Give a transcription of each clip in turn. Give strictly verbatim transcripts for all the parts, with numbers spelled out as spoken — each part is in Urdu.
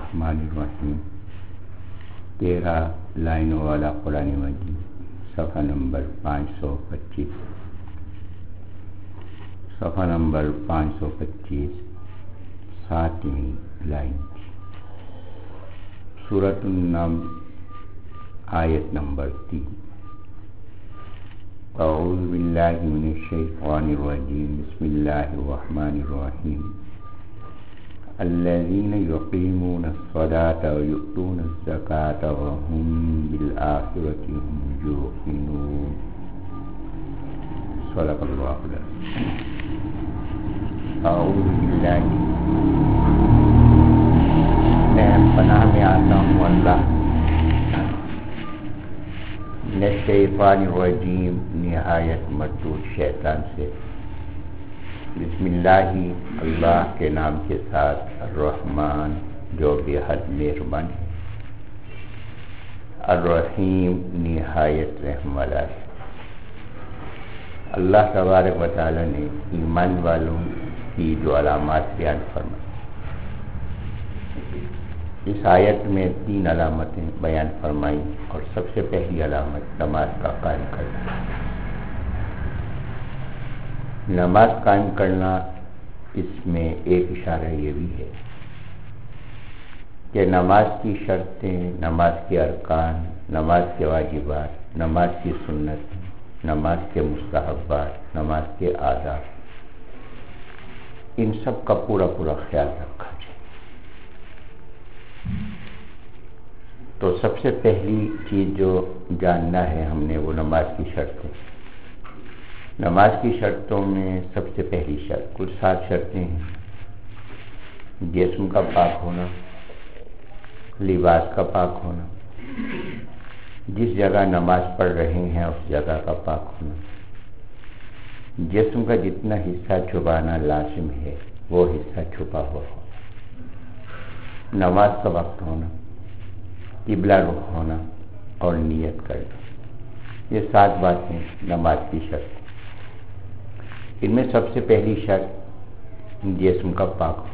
الرحمن الرحیم تیرہ لائنوں والا قرآن مجید، صفحہ نمبر پانچ سو پچیس صفحہ نمبر پانچ سو پچیس ساتویں لائن، سورۃ النمل آیت نمبر تین۔ اعوذ باللہ من الشیطان الرجیم، بسم اللہ الرحمن الرحیم۔ الذین یقیمون الصلاة ویؤتون الزکاة وهم بالآخرة هم یوقنون۔ صدق اللہ العظیم۔ اعوذ باللہ، میں پناہ میں آتا ہوں اللہ من الشیطان الرجیم، نہایت مردود شیطان سے۔ بسم اللہ، اللہ کے نام کے ساتھ، الرحمن جو بے حد مہربان ہے، الرحیم نہایت رحم والا ہے۔ اللہ تبارک و تعالی نے ایمان والوں کی جو علامات بیان فرمائی، اس آیت میں تین علامتیں بیان فرمائی، اور سب سے پہلی علامت نماز کا قائم کرنا۔ نماز قائم کرنا، اس میں ایک اشارہ یہ بھی ہے کہ نماز کی شرطیں، نماز کے ارکان، نماز کے واجبات، نماز کی سنت، نماز کے مستحبات، نماز کے آداب، ان سب کا پورا پورا خیال رکھا جائے۔ تو سب سے پہلی چیز جو جاننا ہے ہم نے، وہ نماز کی شرطیں۔ نماز کی شرطوں میں سب سے پہلی شرط، کل سات شرطیں ہیں۔ جسم کا پاک ہونا، لباس کا پاک ہونا، جس جگہ نماز پڑھ رہے ہیں اس جگہ کا پاک ہونا، جسم کا جتنا حصہ چھپانا لازم ہے وہ حصہ چھپا ہوا ہونا، نماز کا وقت ہونا، قبلہ رخ ہونا اور نیت کرنا، یہ سات باتیں نماز کی شرط۔ ان میں سب سے پہلی شرط جسم کا پاک ہونا۔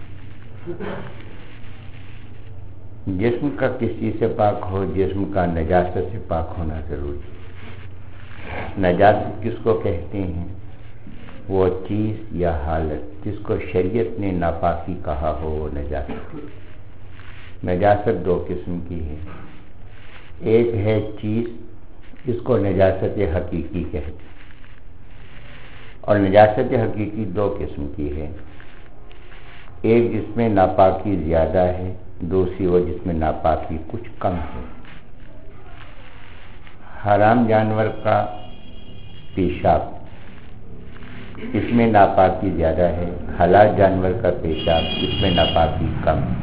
جسم کا کس چیز سے پاک ہو؟ جسم کا نجاست سے پاک ہونا ضروری ہے۔ نجاست کس کو کہتے ہیں؟ وہ چیز یا حالت جس کو شریعت نے ناپاکی کہا ہو، وہ نجاست۔ نجاست دو قسم کی ہے، ایک ہے چیز، اس کو نجاست حقیقی کہتے ہیں، اور نجاست حقیقی دو قسم کی ہے، ایک جس میں ناپاکی زیادہ ہے، دوسری وہ جس میں ناپاکی کچھ کم ہے۔ حرام جانور کا پیشاب، اس میں ناپاکی زیادہ ہے، حلال جانور کا پیشاب، اس میں ناپاکی کم ہے۔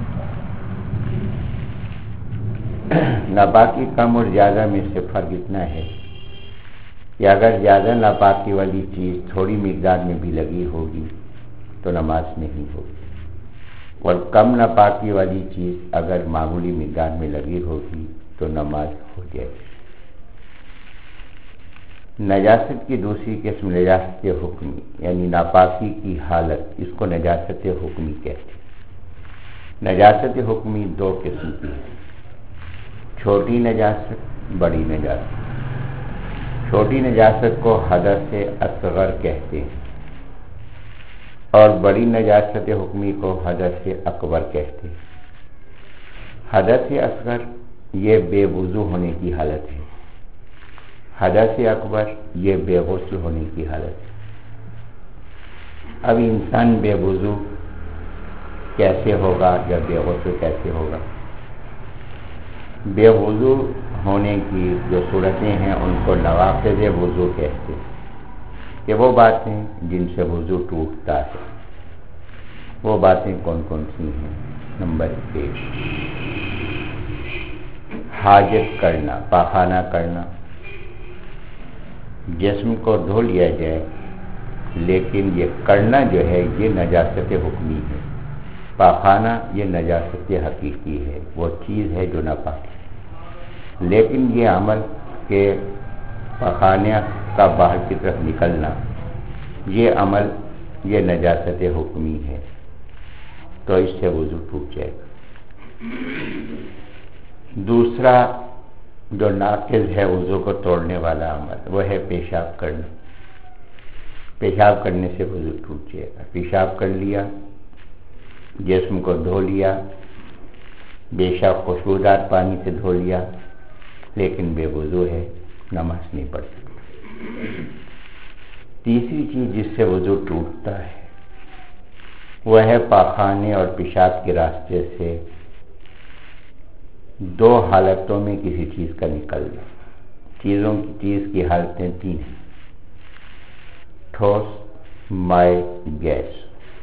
ناپاکی کم اور زیادہ میں سے فرق اتنا ہے کہ اگر زیادہ ناپاکی والی چیز تھوڑی مقدار میں بھی لگی ہوگی تو نماز نہیں ہوگی، اور کم ناپاکی والی چیز اگر معمولی مقدار میں لگی ہوگی تو نماز ہو جائے گی۔ نجاست کی دوسری قسم نجاست حکمی، یعنی ناپاکی کی حالت، اس کو نجاست حکمی کہتے ہیں۔ نجاست حکمی دو قسم کی ہے، چھوٹی نجاست، بڑی نجاست۔ چھوٹی نجاست کو حدث اصغر کہتے ہیں، اور بڑی نجاست حکمی کو حدث اکبر کہتے ہیں۔ حدث اصغر یہ بے وضو ہونے کی حالت ہے، حدث اکبر یہ بے غسل ہونے کی حالت ہے۔ اب انسان بے وضو کیسے ہوگا یا بے غسل کیسے ہوگا؟ بے وضو ہونے کی جو صورتیں ہیں ان کو نواقض وضو کہتے ہیں، کہ وہ باتیں جن سے وضو ٹوٹتا ہے۔ وہ باتیں کون کون سی ہیں؟ نمبر ایک، حاجت کرنا، پاخانہ کرنا۔ جسم کو دھو لیا جائے، لیکن یہ کرنا جو ہے یہ نجاست حکمی ہے، پاخانہ یہ نجاست حقیقی ہے، وہ چیز ہے جو ناپاک ہے، لیکن یہ عمل کے پاخانے کا باہر کی طرف نکلنا، یہ عمل یہ نجاست حکمی ہے، تو اس سے وضو ٹوٹ جائے گا۔ دوسرا جو ناقض ہے وضو کو توڑنے والا عمل وہ ہے پیشاب کرنا. پیشاب کرنے سے وضو ٹوٹ جائے گا. پیشاب کر لیا، جسم کو دھو لیا، بے شک خوشبودار پانی سے دھو لیا، لیکن بے وضو ہے، نماز نہیں پڑھ سکتا. تیسری چیز جس سے وضو ٹوٹتا ہے وہ ہے پاخانے اور پیشاب کے راستے سے دو حالتوں میں کسی چیز کا نکلنا. چیزوں کی چیز کی حالتیں تین ہیں: ٹھوس، مائع، گیس.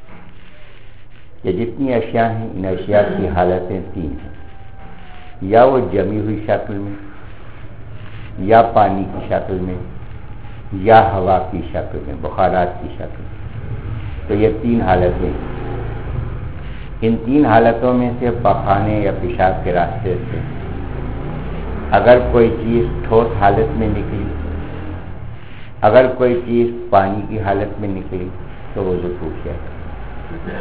یہ جتنی اشیاء ہیں ان اشیاء کی حالتیں تین ہیں: یا وہ جمی ہوئی شکل میں، یا پانی کی شکل میں، یا ہوا کی شکل میں، بخارات کی شکل میں. تو یہ تین حالتیں. ان تین حالتوں میں سے پخانے یا پیشاب کے راستے سے اگر کوئی چیز ٹھوس حالت میں نکلی، اگر کوئی چیز پانی کی حالت میں نکلی تو وضو ٹوٹ جائے گا.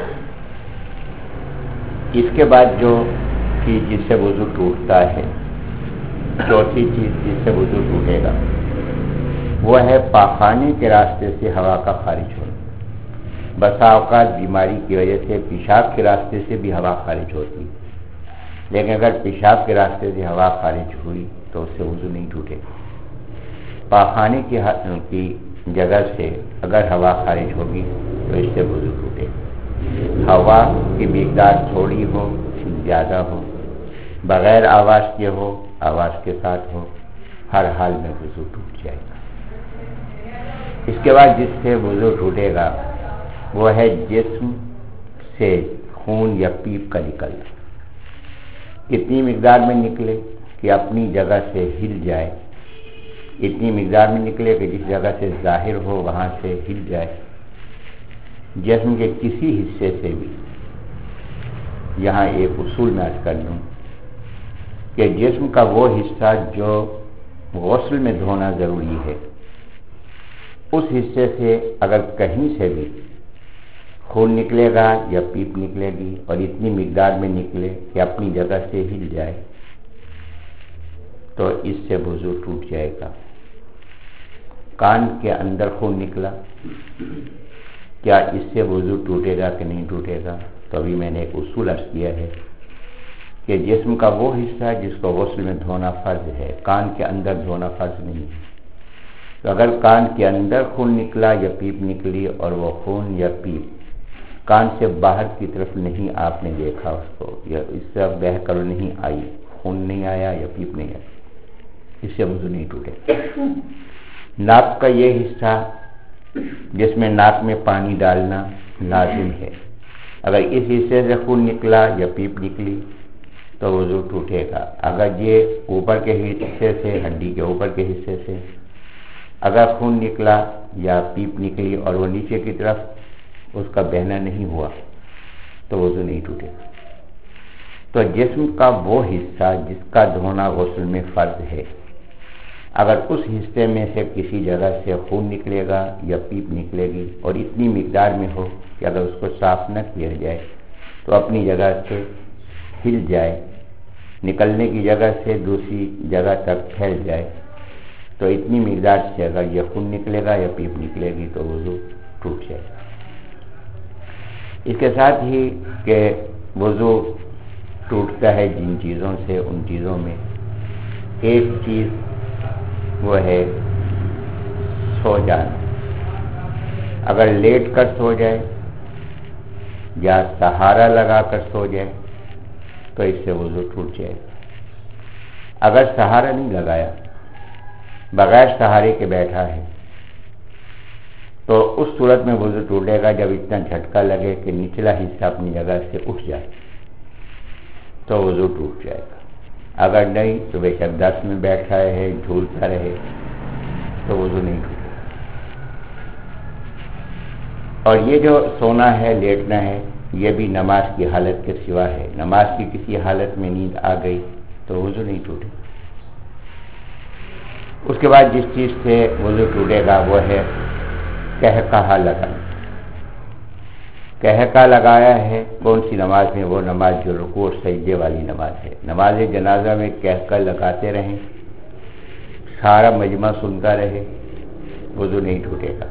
اس کے بعد جو چیز جس سے وضو ٹوٹتا ہے، چوتھی چیز جس سے وضو ٹوٹے گا وہ ہے پاخانے کے راستے سے ہوا کا خارج ہونا. بسا اوقات بیماری کی وجہ سے پیشاب کے راستے سے بھی ہوا خارج ہوتی، لیکن اگر پیشاب کے راستے سے ہوا خارج ہوئی تو اس سے وضو نہیں ٹوٹے. پاخانے کی کی جگہ سے اگر ہوا خارج ہوگی تو اس سے وضو ٹوٹے. ہوا کی مقدار تھوڑی ہو زیادہ ہو، بغیر آواز کے ہو آواز کے ساتھ ہو، ہر حال میں وضو ٹوٹ جائے گا. اس کے بعد جس سے وضو ٹوٹے گا وہ ہے جسم سے خون یا پیپ کا نکلنا. اتنی مقدار میں نکلے کہ اپنی جگہ سے ہل جائے، اتنی مقدار میں نکلے کہ جس جگہ سے ظاہر ہو وہاں سے ہل جائے. جسم کے کسی حصے سے بھی، یہاں ایک اصول میں عرض کر دوں کہ جسم کا وہ حصہ جو غسل میں دھونا ضروری ہے، اس حصے سے اگر کہیں سے بھی خون نکلے گا یا پیپ نکلے گی اور اتنی مقدار میں نکلے کہ اپنی جگہ سے ہل جائے تو اس سے وضو ٹوٹ جائے گا. کان کے اندر خون نکلا، کیا اس سے وضو ٹوٹے گا کہ نہیں ٹوٹے گا؟ تو ابھی میں نے ایک اصول عرض کیا ہے کہ جسم کا وہ حصہ جس کو غسل میں دھونا فرض ہے، کان کے اندر دھونا فرض نہیں ہے. تو اگر کان کے اندر خون نکلا یا پیپ نکلی اور وہ خون یا پیپ کان سے باہر کی طرف نہیں آپ نے دیکھا اس کو، یا اس طرف بہہ کر نہیں آئی، خون نہیں آیا یا پیپ نہیں آئی، اس سے وضو نہیں ٹوٹے. ناک کا یہ حصہ جس میں ناک میں پانی ڈالنا لازم ہے، اگر اس حصے سے خون نکلا یا پیپ نکلی تو وضو ٹوٹے گا. اگر یہ اوپر کے حصے سے، ہڈی کے اوپر کے حصے سے اگر خون نکلا یا پیپ نکلی اور وہ نیچے کی طرف اس کا بہنا نہیں ہوا تو وضو نہیں ٹوٹے گا. تو جسم کا وہ حصہ جس کا دھونا غسل میں فرض ہے، اگر اس حصے میں سے کسی جگہ سے خون نکلے گا یا پیپ نکلے گی اور اتنی مقدار میں ہو کہ اگر اس کو صاف نہ کیا جائے تو اپنی جگہ سے ہل جائے، نکلنے کی جگہ سے دوسری جگہ تک پھیل جائے، تو اتنی مقدار سے اگر یہ خون نکلے گا یا پیپ نکلے گی تو وضو ٹوٹ جائے گا. اس کے ساتھ ہی کہ وضو ٹوٹتا ہے جن چیزوں سے، ان چیزوں میں ایک چیز وہ ہے سو جانا. اگر لیٹ کر سو جائے یا سہارا لگا کر سو جائے تو اس سے وضو ٹوٹ جائے گا. اگر سہارا نہیں لگایا، بغیر سہارے کے بیٹھا ہے تو اس صورت میں وضو ٹوٹے گا جب اتنا جھٹکا لگے کہ نچلا حصہ اپنی جگہ سے اٹھ جائے تو وضو ٹوٹ جائے گا. اگر نہیں تو بے شک دس میں بیٹھا ہے، جھولتا رہے تو وضو نہیں ٹوٹے گا. اور یہ جو سونا ہے، لیٹنا ہے، یہ بھی نماز کی حالت کے سوا ہے. نماز کی کسی حالت میں نیند آ گئی تو وضو نہیں ٹوٹے. اس کے بعد جس چیز سے وضو ٹوٹے گا وہ ہے قہقہا لگانا. کہکا لگایا ہے کون سی نماز میں؟ وہ نماز جو رکوع اور سجدے والی نماز ہے۔ نماز جنازہ میں کہکا لگاتے رہیں، سارا مجمع سنتا رہے، وضو نہیں ٹوٹے گا۔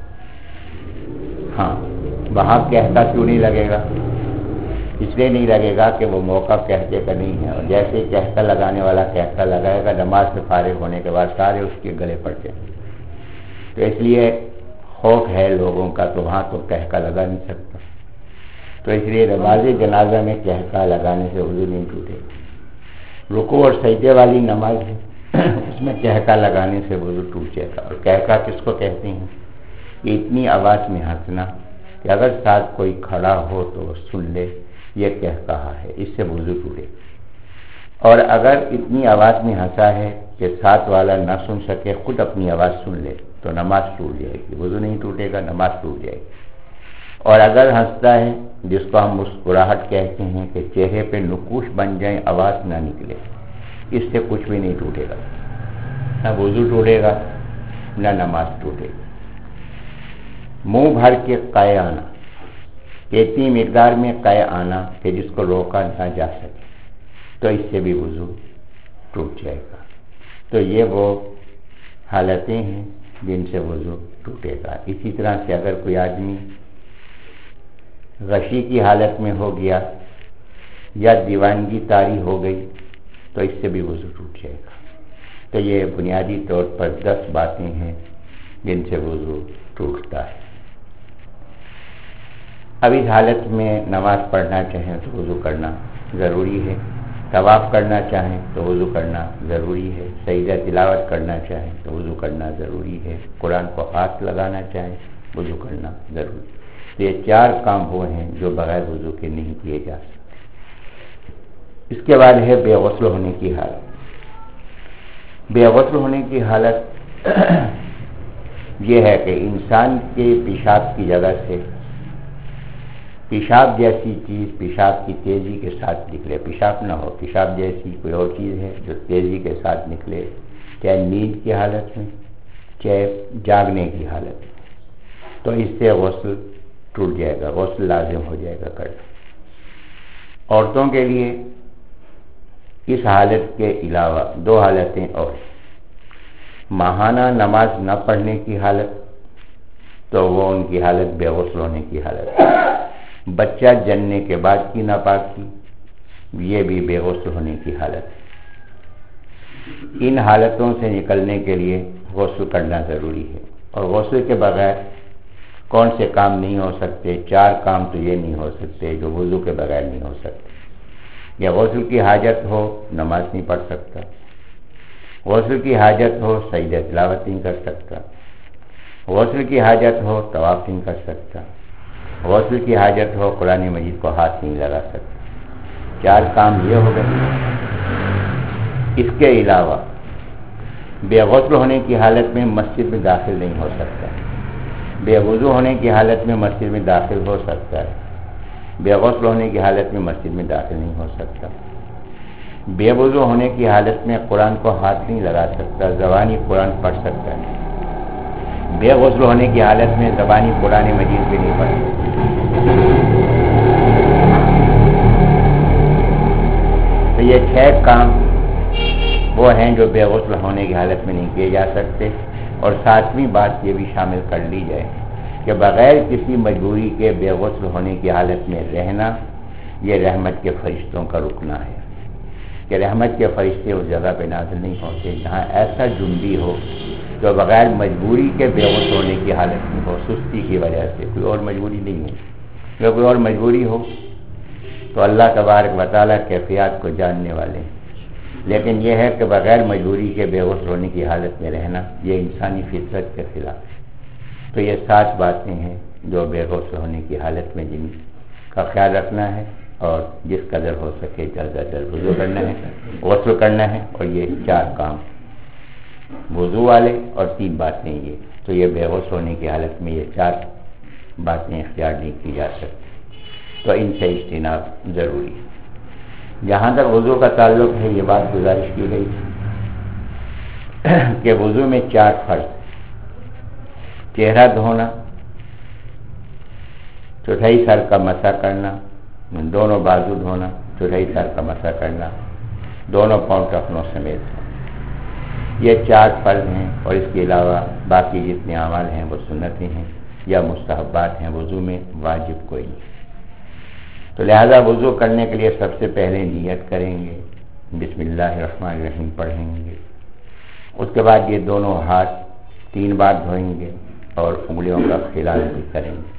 ہاں، وہاں کہکا کیوں نہیں لگے گا؟ اس لیے نہیں لگے گا کہ وہ موقع کہتے کا نہیں ہے، اور جیسے کہکا لگانے والا کہکا لگائے گا، نماز سے فارغ ہونے کے بعد سارے اس کے گلے پڑ جائیں گے، تو اس لیے خوف ہے لوگوں کا، تو وہاں تو کہکا لگا نہیں سکتا، تو اس لیے نماز جنازہ میں کہکا لگانے سے وضو نہیں ٹوٹے گا۔ رکوع اور سجدے والی نماز ہے، اس میں کہکا لگانے سے وضو ٹوٹ جائے گا۔ اور کہکا کس کو کہتے ہیں؟ کہ اتنی آواز میں ہنسنا کہ اگر ساتھ کوئی کھڑا ہو تو سن لے یہ کہہ کہا ہے، اس سے وضو ٹوٹے۔ اور اگر اتنی آواز میں ہنسا ہے کہ ساتھ والا نہ سن سکے، خود اپنی آواز سن لے، تو نماز ٹوٹ جائے گی، وضو نہیں ٹوٹے گا، نماز ٹوٹ جائے گی۔ اور اگر ہنستا ہے، جس کو ہم مسکراہٹ کہتے ہیں، کہ چہرے پہ نقوش بن جائیں، آواز نہ نکلے، اس سے کچھ بھی نہیں ٹوٹے گا، نہ وضو ٹوٹے گا نہ نماز ٹوٹے گی۔ منہ بھر کے قے آنا، اتنی مقدار میں قے آنا کہ جس کو روکا نہ جا سکے، تو اس سے بھی وضو ٹوٹ جائے گا۔ تو یہ وہ حالتیں ہیں جن سے وضو ٹوٹے گا۔ اسی طرح سے اگر کوئی آدمی غشی کی حالت میں ہو گیا یا دیوانگی طاری ہو گئی، تو اس سے بھی وضو ٹوٹ جائے گا۔ تو یہ بنیادی طور پر دس باتیں ہیں جن سے وضو ٹوٹتا ہے۔ اب اس حالت میں نماز پڑھنا چاہیں تو وضو کرنا ضروری ہے، طواف کرنا چاہیں تو وضو کرنا ضروری ہے، سجدہ تلاوت کرنا چاہیں تو وضو کرنا ضروری ہے، قرآن کو ہاتھ لگانا چاہیں وضو کرنا ضروری ہے۔ تو یہ چار کام وہ ہیں جو بغیر وضو کے نہیں کیے جا سکتے۔ اس کے بعد ہے بے غسل ہونے کی حالت۔ بے غسل ہونے کی حالت یہ ہے کہ انسان کے پیشاب کی جگہ سے پیشاب جیسی چیز پیشاب کی تیزی کے ساتھ نکلے، پیشاب نہ ہو، پیشاب جیسی کوئی اور چیز ہے جو تیزی کے ساتھ نکلے، چاہے نیند کی حالت میں چاہے جاگنے کی حالت میں، تو اس سے غسل ٹوٹ جائے گا، غسل لازم ہو جائے گا کرنا۔ عورتوں کے لیے اس حالت کے علاوہ دو حالتیں اور، ماہانہ نماز نہ پڑھنے کی حالت، تو وہ ان کی حالت بے غسل ہونے کی حالت ہے۔ بچہ جننے کے بعد کی ناپاکی، یہ بھی بے غسل ہونے کی حالت ہے۔ ان حالتوں سے نکلنے کے لیے غسل کرنا ضروری ہے، اور غسل کے بغیر کون سے کام نہیں ہو سکتے؟ چار کام تو یہ نہیں ہو سکتے جو وضو کے بغیر نہیں ہو سکتے۔ یا غسل کی حاجت ہو، نماز نہیں پڑھ سکتا، غسل کی حاجت ہو، سجدہ تلاوت نہیں کر سکتا، غسل کی حاجت ہو، طواف نہیں کر سکتا، غسل کی حاجت ہو، قرآن مجید کو ہاتھ نہیں لگا سکتا۔ چار کام یہ ہو گئے۔ اس کے علاوہ بے غسل ہونے کی حالت میں مسجد میں داخل نہیں ہو سکتا، بے وضو ہونے کی حالت میں مسجد میں داخل ہو سکتا ہے، بے غسل ہونے کی حالت میں مسجد میں داخل نہیں ہو سکتا، بے وضو ہونے کی حالت میں قرآن کو ہاتھ نہیں لگا سکتا، زبانی قرآن پڑھ سکتا ہے، بے غسل ہونے کی حالت میں زبانی قرآن مجید بھی نہیں پڑھ سکتا۔ تو یہ چھ کام وہ ہیں جو بے غسل ہونے کی حالت میں نہیں کیے جا سکتے۔ اور ساتویں بات یہ بھی شامل کر لی جائے کہ بغیر کسی مجبوری کے بے غسل ہونے کی حالت میں رہنا، یہ رحمت کے فرشتوں کا رکنا ہے، کہ رحمت کے فرشتے اس جگہ پہ نازل نہیں ہوتے جہاں ایسا جنبی ہو جو بغیر مجبوری کے بے غسل ہونے کی حالت میں ہو، سستی کی وجہ سے، کوئی اور مجبوری نہیں ہے۔ اگر کوئی اور مجبوری ہو تو اللہ تبارک و تعالیٰ کیفیات کو جاننے والے ہیں، لیکن یہ ہے کہ بغیر مجبوری کے بے غسل ہونے کی حالت میں رہنا، یہ انسانی فطرت کے خلاف ہے۔ تو یہ سات باتیں ہیں جو بے غسل ہونے کی حالت میں جن کا خیال رکھنا ہے، اور جس قدر ہو سکے جلد از جلد وضو کرنا ہے، غسل کرنا ہے، اور یہ چار کام وضو والے اور تین باتیں یہ، تو یہ بے غسل ہونے کی حالت میں یہ چار باتیں اختیار نہیں کی جا سکتی، تو ان سے اجتناب ضروری ہے۔ جہاں تک وضو کا تعلق ہے، یہ بات گزارش کی گئی کہ وضو میں چار فرض: چہرہ دھونا، چوتھائی سر کا مسح کرنا، دونوں بازو دھونا، چوتھائی سر کا مسح کرنا، دونوں پاؤں ٹخنوں سمیت دھونا۔ یہ چار فرض ہیں، اور اس کے علاوہ باقی جتنے اعمال ہیں وہ سنتیں ہیں یا مستحبات ہیں، وضو میں واجب کوئی نہیں۔ تو لہذا وضو کرنے کے لیے سب سے پہلے نیت کریں گے، بسم اللہ الرحمن الرحیم پڑھیں گے۔ اس کے بعد یہ دونوں ہاتھ تین بار دھوئیں گے اور انگلیوں کا خلال بھی کریں گے۔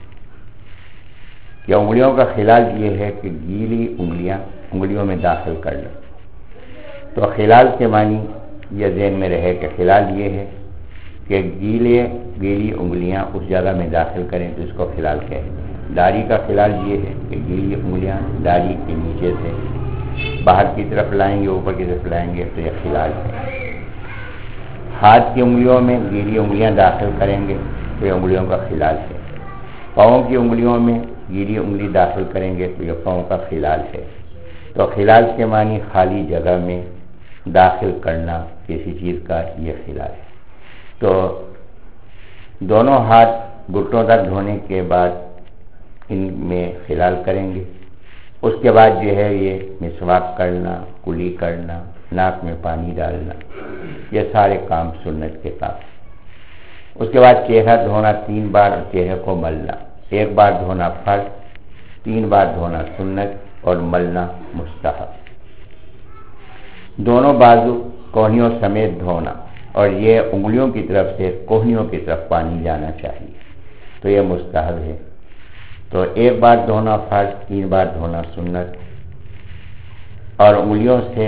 کہ انگلیوں کا خلال یہ ہے کہ گیلی انگلیاں انگلیوں میں داخل کر لیں۔ تو خلال کے معنی یہ ذہن میں رہے کہ خلال یہ ہے کہ گیلے گیلی انگلیاں اس جگہ میں داخل کریں تو اس کو خلال کہتے ہیں۔ داڑھی کا خلال یہ ہے کہ گیلی انگلیاں داڑھی کے نیچے سے باہر کی طرف لائیں گے، اوپر کی طرف لائیں گے تو یہ خلال ہے۔ ہاتھ کی انگلیوں میں گیلی انگلیاں داخل کریں گے تو یہ انگلیوں کا خلال ہے۔ پاؤں کی انگلیوں میں گیلی انگلی داخل کریں گے تو یہ پاؤں کا خلال ہے۔ تو خلال کے معنی خالی جگہ میں داخل کرنا کسی چیز کا، یہ خلال ہے۔ تو دونوں ہاتھ گھٹنوں تک دھونے کے بعد ان میں خلال کریں گے۔ اس کے بعد جو ہے یہ مسواک کرنا، کلی کرنا، ناک میں پانی ڈالنا، یہ سارے کام سنت کے کام۔ اس کے بعد چہرہ دھونا تین بار، چہرے کو ملنا، ایک بار دھونا فرض، تین بار دھونا سنت اور ملنا مستحب۔ دونوں بازو کوہنیوں سمیت دھونا، اور یہ انگلیوں کی طرف سے کوہنیوں کی طرف پانی جانا چاہیے، تو یہ مستحب ہے۔ تو ایک بار دھونا فرض، تین بار دھونا سنت، اور انگلیوں سے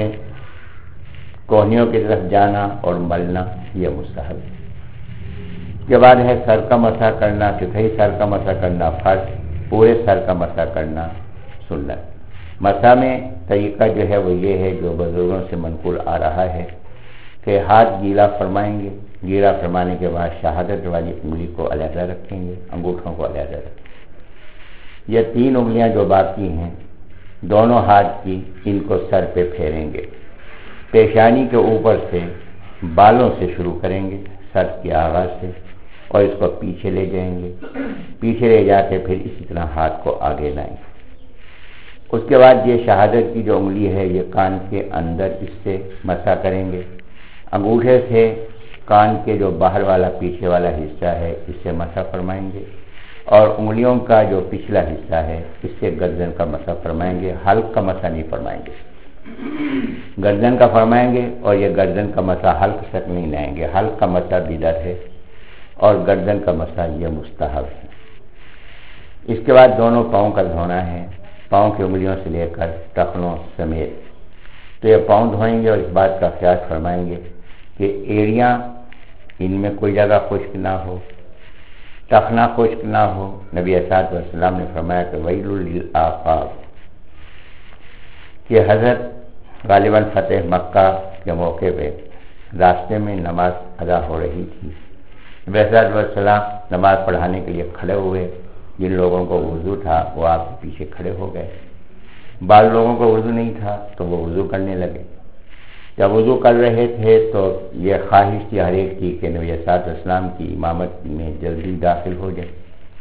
کوہنیوں کی طرف جانا اور ملنا یہ مستحب ہے۔ اس کے بعد ہے سر کا مسح کرنا، چوتھائی سر کا مسح کرنا فرض، پورے سر کا مسح کرنا سنت۔ مسح میں طریقہ جو ہے وہ یہ ہے جو بزرگوں سے منقول آ رہا ہے کہ ہاتھ گیلا فرمائیں گے، گیلا فرمانے کے بعد شہادت والی انگلی کو علیحدہ رکھیں گے، انگوٹھوں کو علیحدہ رکھیں گے۔ یہ تین انگلیاں جو باقی ہیں دونوں ہاتھ کی، ان کو سر پہ پھیریں گے، پیشانی کے اوپر سے بالوں سے شروع کریں گے، سر کے آغاز سے، اور اس کو پیچھے لے جائیں گے، پیچھے لے جا کے پھر اسی طرح ہاتھ کو آگے لائیں گے۔ اس کے بعد یہ شہادت کی جو انگلی ہے یہ کان کے اندر اس سے مسح کریں گے، انگوٹھے سے کان کے جو باہر والا پیچھے والا حصہ ہے اس سے مسح فرمائیں گے، اور انگلیوں کا جو پچھلا حصہ ہے اس سے گردن کا مسح فرمائیں گے، حلق کا مسح نہیں فرمائیں گے، گردن کا فرمائیں گے، اور یہ گردن کا مسح حلق تک نہیں لائیں گے، حلق کا مسح بدعت ہے اور گردن کا مسح یہ مستحب ہے۔ اس کے بعد دونوں پاؤں کا دھونا ہے، پاؤں کی انگلیوں سے لے کر ٹخنوں سمیت۔ تو یہ پاؤں دھوئیں گے اور اس بات کا خیال فرمائیں گے کہ ایڑیاں ان میں کوئی جگہ خشک نہ ہو، ٹخنا خشک نہ ہو۔ نبی صلی اللہ علیہ وسلم نے فرمایا کہ ویل للآفاق، کہ حضرت غالباً فتح مکہ کے موقع پہ راستے میں نماز ادا ہو رہی تھی، نبی صلی اللہ علیہ وسلم نماز پڑھانے کے لیے کھڑے ہوئے، جن لوگوں کو وضو تھا وہ آپ کے پیچھے کھڑے ہو گئے، بعض لوگوں کو وضو نہیں تھا تو وہ وضو کرنے لگے۔ جب وضو کر رہے تھے تو یہ خواہش تھی ہر ایک کی کہ نبی صلی اللہ علیہ وسلم کی امامت میں جلدی داخل ہو جائے،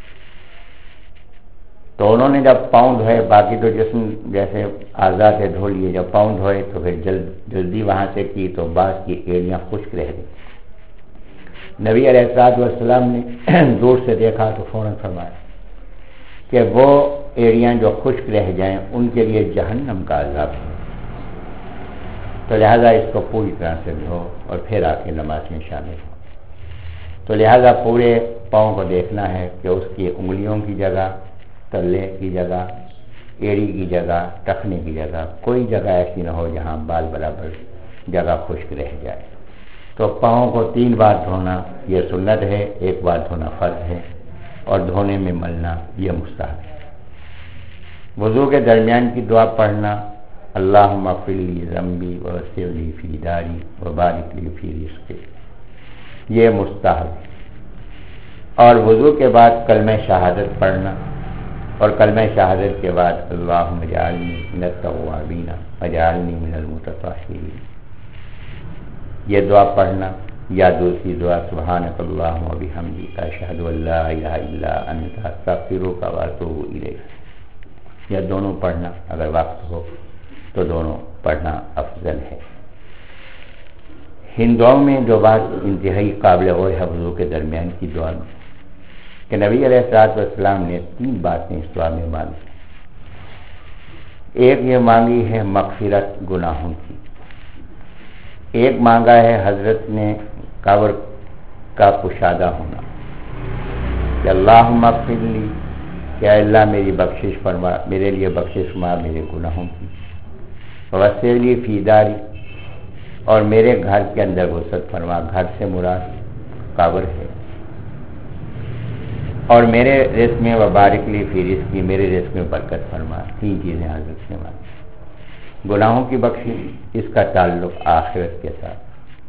تو انہوں نے جب پاؤں دھوئے، باقی تو جسم جیسے اعضاء سے دھو لیے، جب پاؤں دھوئے تو پھر جلد جلدی وہاں سے کی تو بعض کی ایڑیاں خشک رہ گئی۔ نبی علیہ الصلوۃ والسلام نے دور سے دیکھا تو فوراً فرمایا کہ وہ ایڑیاں جو خشک رہ جائیں ان کے لیے جہنم کا عذاب ہے، تو لہذا اس کو پوری طرح سے دھو اور پھر آ کے نماز میں شامل ہو۔ تو لہذا پورے پاؤں کو دیکھنا ہے کہ اس کی انگلیوں کی جگہ، تلے کی جگہ، ایڑی کی جگہ، ٹخنے کی جگہ کوئی جگہ ایسی نہ ہو جہاں بال برابر جگہ خشک رہ جائے۔ تو پاؤں کو تین بار دھونا یہ سنت ہے، ایک بار دھونا فرض ہے، اور دھونے میں ملنا یہ مستحب ہے۔ وضو کے درمیان کی دعا پڑھنا، اللہم اغفر لی ذنبی ووسع لی فی داری وبارک لی فی رزقی، یہ مستحب ہے۔ اور وضو کے بعد کلمہ شہادت پڑھنا، اور کلمہ شہادت کے بعد اللہم اجعلنی من التوابین واجعلنی من المتطہرین، یہ دعا پڑھنا۔ یا دوسری دعا سبحانک اللہم و بحمدک اشہد ان لا الہ الا انت استغفرک و اتوب الیک، یا دونوں پڑھنا اگر وقت ہو تو دونوں پڑھنا افضل ہے۔ ان دعاؤں میں جو بات انتہائی قابل غور ہے وضو کے درمیان کی دعا میں کہ نبی علیہ الصلوۃ والسلام نے تین باتیں اس دعا میں مانگی۔ ایک یہ مانگی ہے مغفرت گناہوں کی، ایک مانگا ہے حضرت نے قبر کا کشادہ ہونا کہ اللہم اغفر لی، کہ اللہ میری بخشش فرما، میرے لیے بخشش فرما میرے گناہوں کی، وسع لی فی داری، اور میرے گھر کے اندر وسعت فرما، گھر سے مراد قبر ہے، اور میرے رزق میں وبارک لی فی رزقی، میرے رزق میں برکت فرما۔ تین چیزیں حضرت نے مانگی۔ گناہوں کی بخشش، اس کا تعلق آخرت کے ساتھ،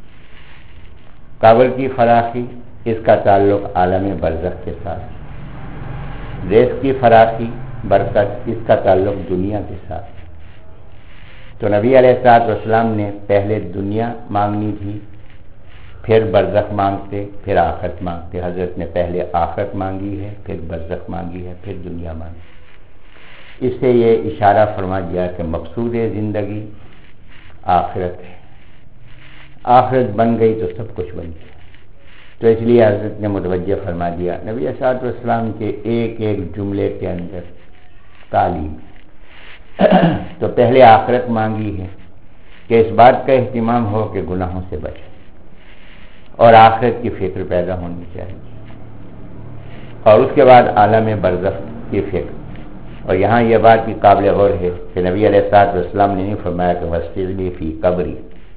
قبر کی فراخی، اس کا تعلق عالم برزخ کے ساتھ، رزق کی فراخی برکت، اس کا تعلق دنیا کے ساتھ۔ تو نبی علیہ الصلوۃ والسلام نے پہلے دنیا مانگنی تھی، پھر برزخ مانگتے، پھر آخرت مانگتے۔ حضرت نے پہلے آخرت مانگی ہے، پھر برزخ مانگی ہے، پھر دنیا مانگی۔ اس سے یہ اشارہ فرما دیا کہ مقصود زندگی آخرت ہے، آخرت بن گئی تو سب کچھ بن گیا۔ تو اس لیے حضرت نے متوجہ فرما دیا نبی علیہ الصلوۃ والسلام کے ایک ایک جملے کے اندر تعلیم۔ تو پہلے آخرت مانگی ہے کہ اس بات کا اہتمام ہو کہ گناہوں سے بچے، اور آخرت کی فکر پیدا ہونی چاہیے، اور اس کے بعد عالم برزخ کی فکر۔ اور یہاں یہ بات بھی قابل غور ہے کہ نبی علیہ الصلوۃ والسلام نے نہیں فرمایا کہ وسعلی فی قبری،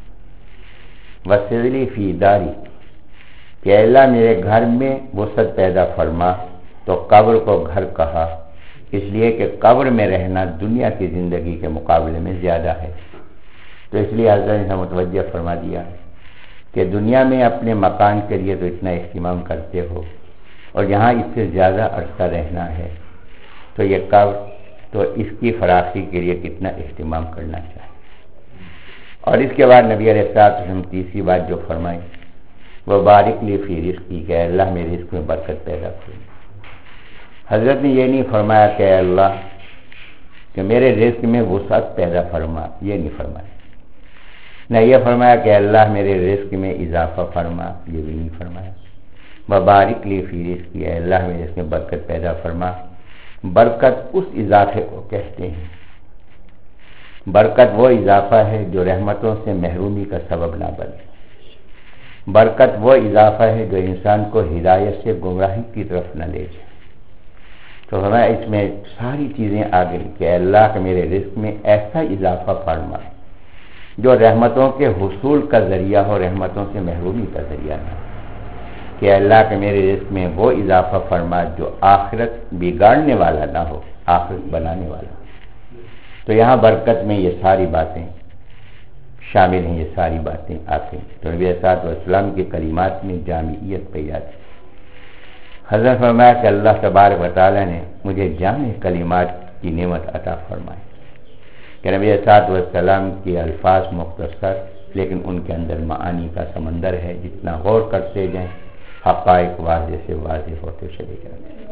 وسعلی فی داری، کہ اللہ میرے گھر میں وسعت پیدا فرما، تو قبر کو گھر کہا اس لیے کہ قبر میں رہنا دنیا کی زندگی کے مقابلے میں زیادہ ہے۔ تو اس لیے حضرت نے متوجہ فرما دیا کہ دنیا میں اپنے مکان کے لیے تو اتنا اہتمام کرتے ہو، اور یہاں اس سے زیادہ عرصہ رہنا ہے، تو یہ قبر تو اس کی فراخی کے لیے کتنا اہتمام کرنا چاہیے۔ اور اس کے بعد نبی علیہ الصلوۃ والسلام تیسری بات جو فرمائی وہ بارک لی فی رزقی، کہ اللہ میرے رزق میں برکت پیدا کرے۔ حضرت نے یہ نہیں فرمایا کہ اللہ کہ میرے رزق میں وسعت پیدا فرما، یہ نہیں فرمایا، نہ یہ فرمایا کہ اللہ میرے رزق میں اضافہ فرما، یہ بھی نہیں فرمایا۔ وبارک لی فی رزقی، اللہ میرے رزق میں برکت پیدا فرما۔ برکت اس اضافے کو کہتے ہیں، برکت وہ اضافہ ہے جو رحمتوں سے محرومی کا سبب نہ بنے، برکت وہ اضافہ ہے جو انسان کو ہدایت سے گمراہی کی طرف نہ لے جائے۔ تو ہمیں اس میں ساری چیزیں آ گئی کہ اللہ کے میرے رزق میں ایسا اضافہ فرما جو رحمتوں کے حصول کا ذریعہ ہو، رحمتوں سے محرومی کا ذریعہ نہ ہو، کہ اللہ کے میرے رزق میں وہ اضافہ فرما جو آخرت بگاڑنے والا نہ ہو، آخرت بنانے والا ہو۔ تو یہاں برکت میں یہ ساری باتیں شامل ہیں، یہ ساری باتیں آتی ہیں۔ تو نبی صلی اللہ علیہ وسلم کے کلمات میں جامعیت پیدا ہے۔ حضرت فرمایا کہ اللہ تبارک و تعالی نے مجھے جامع کلمات کی نعمت عطا فرمائی، کہ نبی صلی اللہ علیہ وسلم کے الفاظ مختصر لیکن ان کے اندر معانی کا سمندر ہے، جتنا غور کرتے جائیں حقائق واضح سے واضح ہوتے چلے جاتے ہیں۔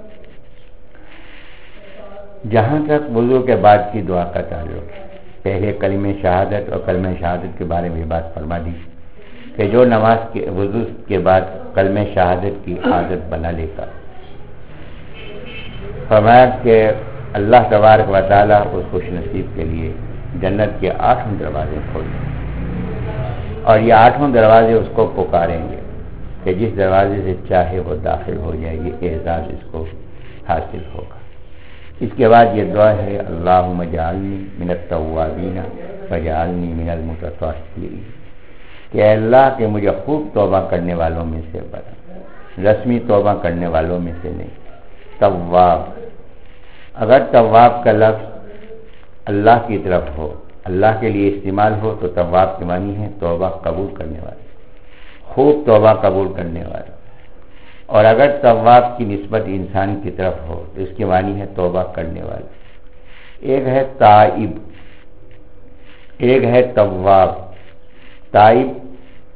جہاں تک وضو کے بعد کی دعا کا تعلق ہے، پہلے کلمہ شہادت اور کلمہ شہادت کے بارے میں بات فرما دی کہ جو نماز کے وضو کے بعد کلمہ شہادت کی عادت بنا لے گا، فرمایا کہ اللہ تبارک و تعالیٰ اس خوش نصیب کے لیے جنت کے آٹھوں دروازے کھول دیں، اور یہ آٹھوں دروازے اس کو پکاریں گے کہ جس دروازے سے چاہے وہ داخل ہو جائے، یہ اعزاز اس کو حاصل ہوگا۔ اس کے بعد یہ دعا ہے اللہم اجعلنی من التوابین واجعلنی من المتطہرین، کہ اے اللہ کہ مجھے خوب توبہ کرنے والوں میں سے بنا، رسمی توبہ کرنے والوں میں سے نہیں۔ تواب، اگر تواب کا لفظ اللہ کی طرف ہو، اللہ کے لیے استعمال ہو تو تواب کے معنی ہے توبہ قبول کرنے والا، خوب توبہ قبول کرنے والا۔ اور اگر تواب کی نسبت انسان کی طرف ہو تو اس کے معنی ہے توبہ کرنے والا۔ ایک ہے تائب، ایک ہے تواب۔ تائب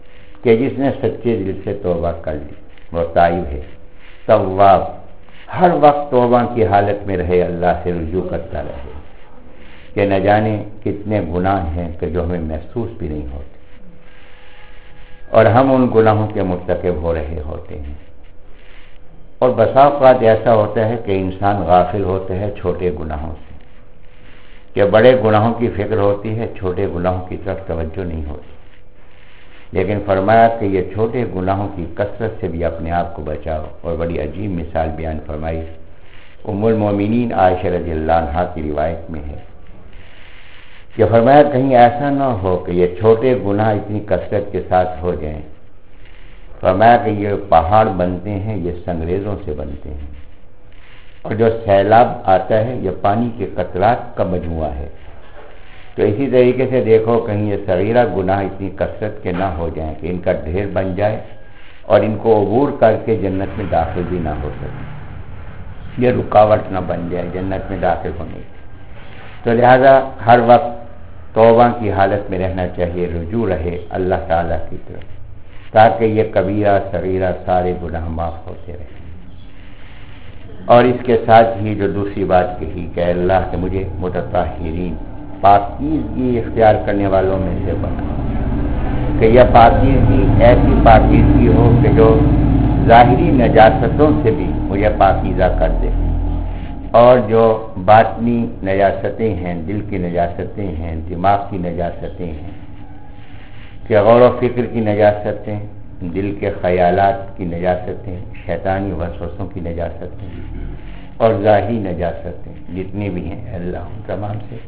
کہ جس نے سچے دل سے توبہ کر لی وہ تائب ہے، تواب، ہر وقت توبہ کی حالت میں رہے، اللہ سے رجوع کرتا رہے، کہ نہ جانے کتنے گناہ ہیں کہ جو ہمیں محسوس بھی نہیں ہوتے اور ہم ان گناہوں کے مرتکب ہو رہے ہوتے ہیں۔ اور بسا اوقات ایسا ہوتا ہے کہ انسان غافل ہوتا ہے چھوٹے گناہوں سے، کہ بڑے گناہوں کی فکر ہوتی ہے، چھوٹے گناہوں کی طرف توجہ نہیں ہوتی، لیکن فرمایا کہ یہ چھوٹے گناہوں کی کثرت سے بھی اپنے آپ کو بچاؤ۔ اور بڑی عجیب مثال بیان فرمائی، ام المومنین عائشہ رضی اللہ عنہا کی روایت میں ہے کہ فرمایا کہیں ایسا نہ ہو کہ یہ چھوٹے گناہ اتنی کثرت کے ساتھ ہو جائیں، فرمایا کہ یہ پہاڑ بنتے ہیں، یہ سنگریزوں سے بنتے ہیں، اور جو سیلاب آتا ہے یہ پانی کے قطرات کا مجموعہ ہے۔ تو اسی طریقے سے دیکھو کہیں یہ صغیرہ گناہ اتنی کثرت کے نہ ہو جائیں کہ ان کا ڈھیر بن جائے اور ان کو عبور کر کے جنت میں داخل بھی نہ ہو سکے، یہ رکاوٹ نہ بن جائے جنت میں داخل ہونے کی۔ تو لہذا ہر وقت توبہ کی حالت میں رہنا چاہیے، رجوع رہے اللہ تعالیٰ کی طرف، تاکہ یہ کبیرہ صغیرہ سارے گناہ معاف ہوتے رہیں۔ اور اس کے ساتھ ہی جو دوسری بات کہی کہ اللہ کہ مجھے متطہرین، پاکیزگی اختیار کرنے والوں میں سے بنا، کہ یہ پاکیزگی ایسی پاکیزگی ہو کہ جو ظاہری نجاستوں سے بھی مجھے پاکیزہ کر دے، اور جو باطنی نجاستیں ہیں، دل کی نجاستیں ہیں، دماغ کی نجاستیں ہیں، کہ غور و فکر کی نجاستیں، دل کے خیالات کی نجاستیں، شیطانی وسوسوں کی نجاستیں اور ظاہری نجاستیں جتنی بھی ہیں، اللہ ان تمام سے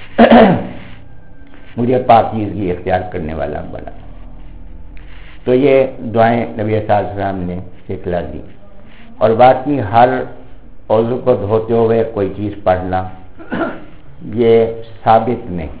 مجھے پاکیزگی اختیار کرنے والا بنا۔ تو یہ دعائیں نبی صلی اللہ علیہ وسلم نے سکھلا دی۔ اور باقی ہر عضو کو دھوتے ہوئے کوئی چیز پڑھنا یہ ثابت نہیں،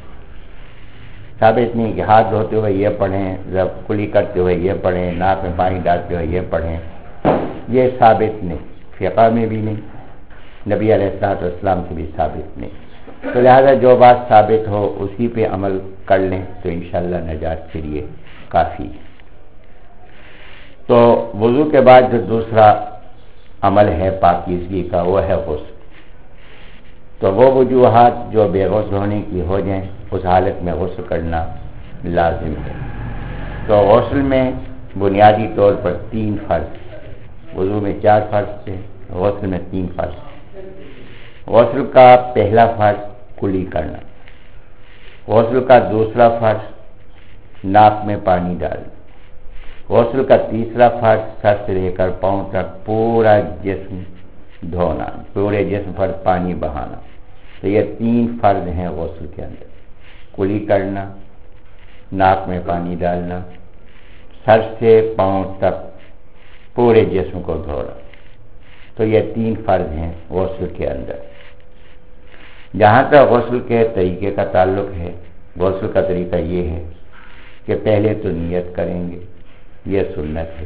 ثابت نہیں کہ ہاتھ دھوتے ہوئے یہ پڑھیں، جب کلی کرتے ہوئے یہ پڑھیں، ناک میں پانی ڈالتے ہوئے یہ پڑھیں، یہ ثابت نہیں، فقہ میں بھی نہیں، نبی علیہ الصلوۃ والسلام سے بھی ثابت نہیں۔ تو لہذا جو بات ثابت ہو اسی پہ عمل کر لیں تو انشاءاللہ نجات کے لیے کافی ہے۔ تو وضو کے بعد جو دوسرا عمل ہے پاکیزگی کا وہ ہے غسل۔ تو وہ وجوہات جو بے غسل ہونے کی ہو جائیں اس حالت میں غسل کرنا لازم ہے۔ تو غسل میں بنیادی طور پر تین فرض، وضو میں چار فرض تھے، غسل میں تین فرض۔ غسل کا پہلا فرض کلی کرنا، غسل کا دوسرا فرض ناک میں پانی ڈالنا، غسل کا تیسرا فرض سر سے لے کر پاؤں تک پورا جسم دھونا، پورے جسم پر پانی بہانا۔ تو یہ تین فرض ہیں غسل کے اندر، کلی کرنا، ناک میں پانی ڈالنا، سر سے پاؤں تک پورے جسم کو دھونا۔ تو یہ تین فرض ہیں غسل کے اندر۔ جہاں تک غسل کے طریقے کا تعلق ہے، غسل کا طریقہ یہ ہے کہ پہلے تو نیت کریں گے، یہ سنت ہے۔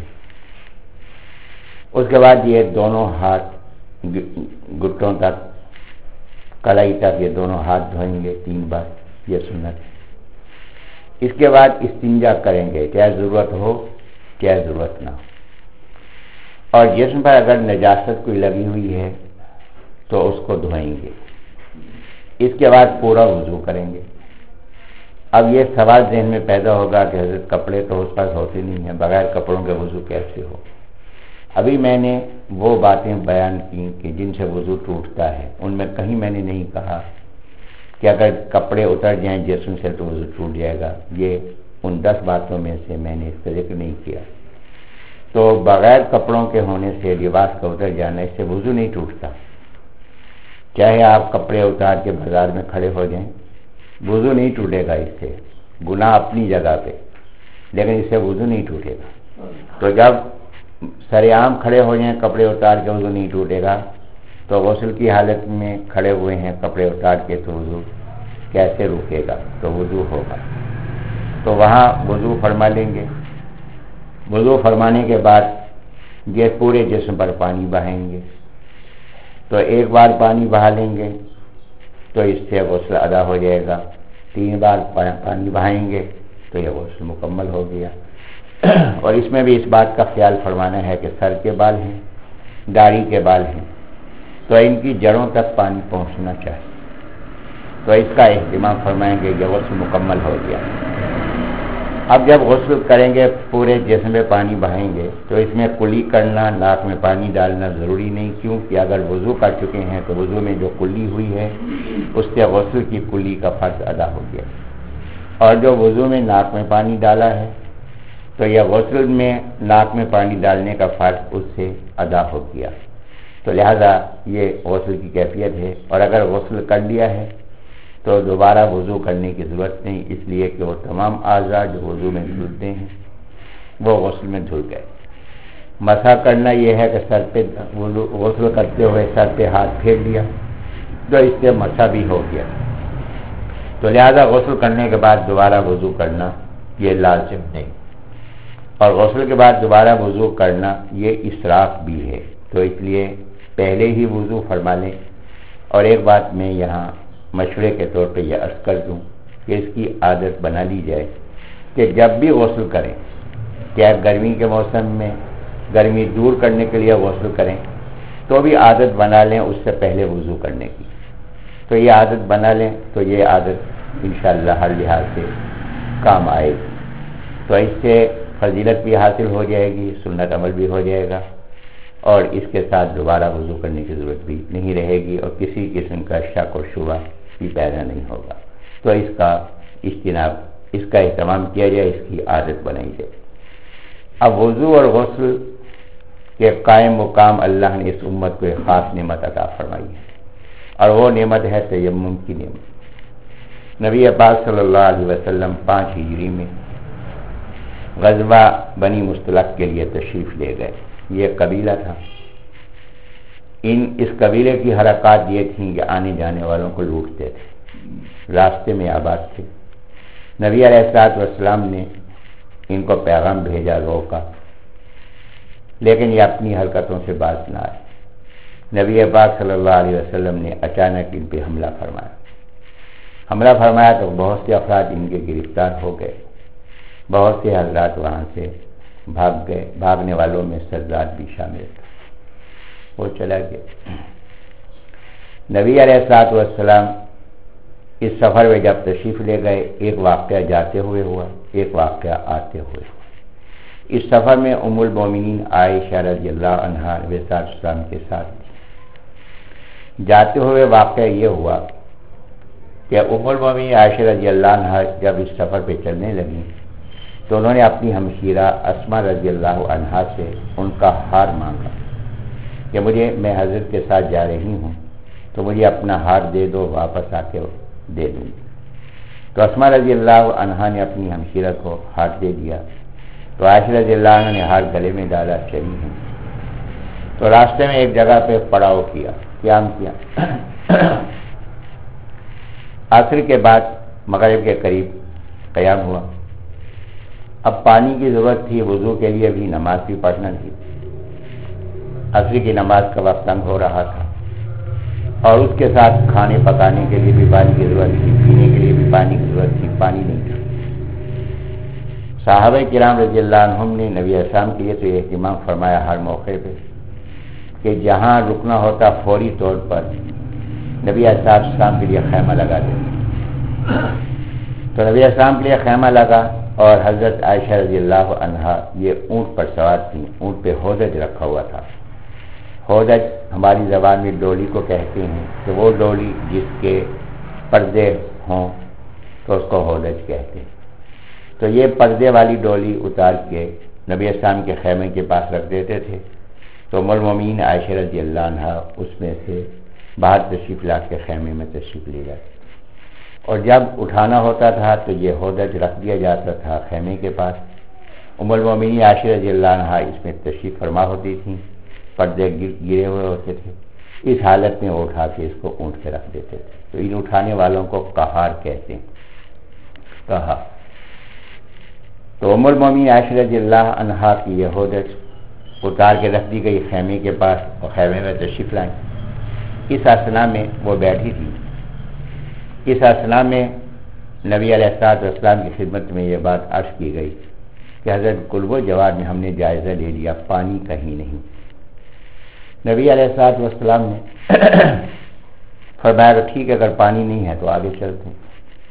اس کے بعد یہ دونوں ہاتھ گھٹنوں تک، کلائی تک یہ دونوں ہاتھ دھوئیں گے تین بار، یہ سنت ہے۔ اس کے بعد استنجا کریں گے، کیا ضرورت ہو کیا ضرورت نہ ہو، اور جسم پر اگر نجاست کوئی لگی ہوئی ہے تو اس کو دھوئیں گے۔ اس کے بعد پورا وضو کریں گے۔ اب یہ سوال ذہن میں پیدا ہوگا کہ حضرت کپڑے تو اس پاس ہوتے نہیں ہیں، بغیر کپڑوں کے وضو کیسے ہو؟ ابھی میں نے وہ باتیں بیان کی کہ جن سے وضو ٹوٹتا ہے، ان میں کہیں میں نے نہیں کہا کہ اگر کپڑے اتر جائیں جسم سے تو وضو ٹوٹ جائے گا، یہ ان دس باتوں میں سے میں نے اس کا ذکر نہیں کیا۔ تو بغیر کپڑوں کے ہونے سے لباس کا اتر جانا، اس سے وضو نہیں ٹوٹتا، چاہے آپ کپڑے اتار کے بازار میں کھڑے ہو جائیں، وضو نہیں ٹوٹے گا اس سے، گناہ اپنی جگہ پہ، لیکن اس سے وضو نہیں ٹوٹے گا۔ تو جب سرے عام کھڑے ہو جائیں کپڑے اتار کے وضو نہیں ٹوٹے گا، تو غسل کی حالت میں کھڑے ہوئے ہیں کپڑے اتار کے تو وضو کیسے رکے گا؟ تو وضو ہوگا، تو وہاں وضو فرما لیں گے۔ وضو فرمانے کے بعد یہ پورے جسم پر پانی بہائیں گے، تو ایک بار پانی بہا لیں گے تو اس سے غسل ادا ہو جائے گا، تین بار پانی بہائیں گے تو یہ غسل مکمل ہو گیا۔ اور اس میں بھی اس بات کا خیال فرمانا ہے کہ سر کے بال ہیں، داڑھی کے بال ہیں، تو ان کی جڑوں تک پانی پہنچنا چاہیے، تو اس کا اہتمام فرمائیں گے، یہ غسل مکمل ہو گیا۔ اب جب غسل کریں گے پورے جسم میں پانی بہائیں گے تو اس میں کلی کرنا، ناک میں پانی ڈالنا ضروری نہیں، کیونکہ اگر وضو کر چکے ہیں تو وضو میں جو کلی ہوئی ہے اس سے غسل کی کلی کا فرض ادا ہو گیا، اور جو وضو میں ناک میں پانی ڈالا ہے تو یہ غسل میں ناک میں پانی ڈالنے کا فرض اس سے ادا ہو گیا، تو لہذا یہ غسل کی کیفیت ہے۔ اور اگر غسل کر لیا ہے تو دوبارہ وضو کرنے کی ضرورت نہیں، اس لیے کہ وہ تمام اعضاء جو وضو میں دھلتے ہیں وہ غسل میں دھل گئے۔ مسح کرنا یہ ہے کہ سر پہ غسل کرتے ہوئے سر پہ ہاتھ پھیر لیا تو اس سے مسح بھی ہو گیا، تو لہذا غسل کرنے کے بعد دوبارہ وضو کرنا یہ لازم نہیں، اور غسل کے بعد دوبارہ وضو کرنا یہ اسراف بھی ہے، تو اس لیے پہلے ہی وضو فرما لیں۔ اور ایک بات میں یہاں مشورے کے طور پہ یہ عرض کر دوں کہ اس کی عادت بنا لی جائے کہ جب بھی غسل کریں، کیا گرمی کے موسم میں گرمی دور کرنے کے لیے غسل کریں تو بھی عادت بنا لیں اس سے پہلے وضو کرنے کی، تو یہ عادت بنا لیں تو یہ عادت انشاءاللہ ہر لحاظ سے کام آئے گی، تو اس سے فضیلت بھی حاصل ہو جائے گی، سنت عمل بھی ہو جائے گا، اور اس کے ساتھ دوبارہ وضو کرنے کی ضرورت بھی نہیں رہے گی، اور کسی قسم کا شک اور شبہ بھی پیدا نہیں ہوگا، تو اس کا اجتناب، اس کا اہتمام کیا جائے، اس کی عادت بنائی جائے۔ اب وضو اور غسل کے قائم مقام اللہ نے اس امت کو ایک خاص نعمت عطا فرمائی ہے، اور وہ نعمت ہے تیمم کی نعمت۔ نبی پاک صلی اللہ علیہ وسلم پانچ ہجری میں غزوہ بنی مستلق کے لیے تشریف لے گئے، یہ قبیلہ تھا، ان اس قبیلے کی حرکات یہ تھیں کہ آنے جانے والوں کو لوٹتے تھے، راستے میں آباد تھے۔ نبی علیہ الصلوۃ والسلام نے ان کو پیغام بھیجا، روکا، لیکن یہ اپنی حرکتوں سے باز نہ آئے۔ نبی پاک صلی اللہ علیہ وسلم نے اچانک ان پہ حملہ فرمایا حملہ فرمایا تو بہت سے افراد ان کے گرفتار ہو گئے، بہت سے حضرات وہاں سے بھاگ گئے، بھاگنے والوں میں سردار بھی شامل تھا، وہ چلا گیا۔ نبی علیہ الصلوۃ والسلام اس سفر میں جب تشریف لے گئے، ایک واقعہ جاتے ہوئے ہوا، ایک واقعہ آتے ہوئے ہوا۔ اس سفر میں ام المومنین عائشہ رضی اللہ عنہا نبی صلی اللہ علیہ وسلم کے ساتھ تھی۔ جاتے ہوئے واقعہ یہ ہوا کہ ام المومنین عائشہ رضی اللہ عنہا جب اس سفر پہ چلنے لگیں تو انہوں نے اپنی ہمشیرہ اسما رضی اللہ عنہا سے ان کا ہار مانگا کہ مجھے، میں حضرت کے ساتھ جا رہی ہوں تو مجھے اپنا ہار دے دو، واپس آ کے دے دوں گی۔ تو اسما رضی اللہ عنہا نے اپنی ہمشیرہ کو ہار دے دیا، تو عائشہ رضی اللہ عنہ نے ہار گلے میں ڈالا، چلی ہیں، تو راستے میں ایک جگہ پہ پڑاؤ کیا، قیام کیا۔ عصر کے بعد مغرب کے قریب قیام ہوا، اب پانی کی ضرورت تھی، وضو کے لیے بھی، نماز بھی پڑھنا تھی، عصر کی نماز کا وقت تنگ ہو رہا تھا، اور اس کے ساتھ کھانے پکانے کے لیے بھی پانی کی ضرورت تھی، پینے کے لیے بھی پانی کی ضرورت تھی، پانی نہیں تھا۔ صحابہ کرام رضی اللہ عنہم نے نبی اسلام کے لیے تو یہ اہتمام فرمایا ہر موقع پہ کہ جہاں رکنا ہوتا فوری طور پر نبی اسلام کے لیے خیمہ لگا دیتے، تو نبی اسلام کے لیے خیمہ لگا، اور حضرت عائشہ رضی اللہ عنہا یہ اونٹ پر سوار تھیں، اونٹ پہ ہودج رکھا ہوا تھا۔ ہودج ہماری زبان میں ڈولی کو کہتے ہیں، کہ وہ ڈولی جس کے پردے ہوں تو اس کو ہودج کہتے ہیں، تو یہ پردے والی ڈولی اتار کے نبی اسلام کے خیمے کے پاس رکھ دیتے تھے، تو ام المومنین عائشہ رضی اللہ عنہا اس میں سے باہر تشریف لا کے خیمے میں تشریف لے جاتے، اور جب اٹھانا ہوتا تھا تو یہ ہودج رکھ دیا جاتا تھا خیمے کے پاس۔ ام المومنین عائشہ رضی اللہ عنہا اس میں تشریف فرما ہوتی تھیں، پردے گرے ہوئے ہوتے تھے، اس حالت میں وہ اٹھا کے اس کو اونٹ سے رکھ دیتے تھے، تو ان اٹھانے والوں کو قہار کہتے ہیں، کہا۔ تو ام المومنین عائشہ رضی اللہ عنہا کی یہ ہودج اتار کے رکھ دی گئی خیمے کے پاس، اور خیمے میں تشریف لائیں۔ اس اثنا میں وہ بیٹھی تھی، اس اثنا میں نبی علیہ الصلوۃ والسلام کی خدمت میں یہ بات عرض کی گئی کہ کہ حضرت قلب جواب میں ہم نے جائزہ لے لیا، پانی کہیں نہیں۔ نبی علیہ الصلوۃ والسلام نے فرمایا کہ ٹھیک ہے، اگر پانی نہیں ہے تو آگے چلتے ہیں۔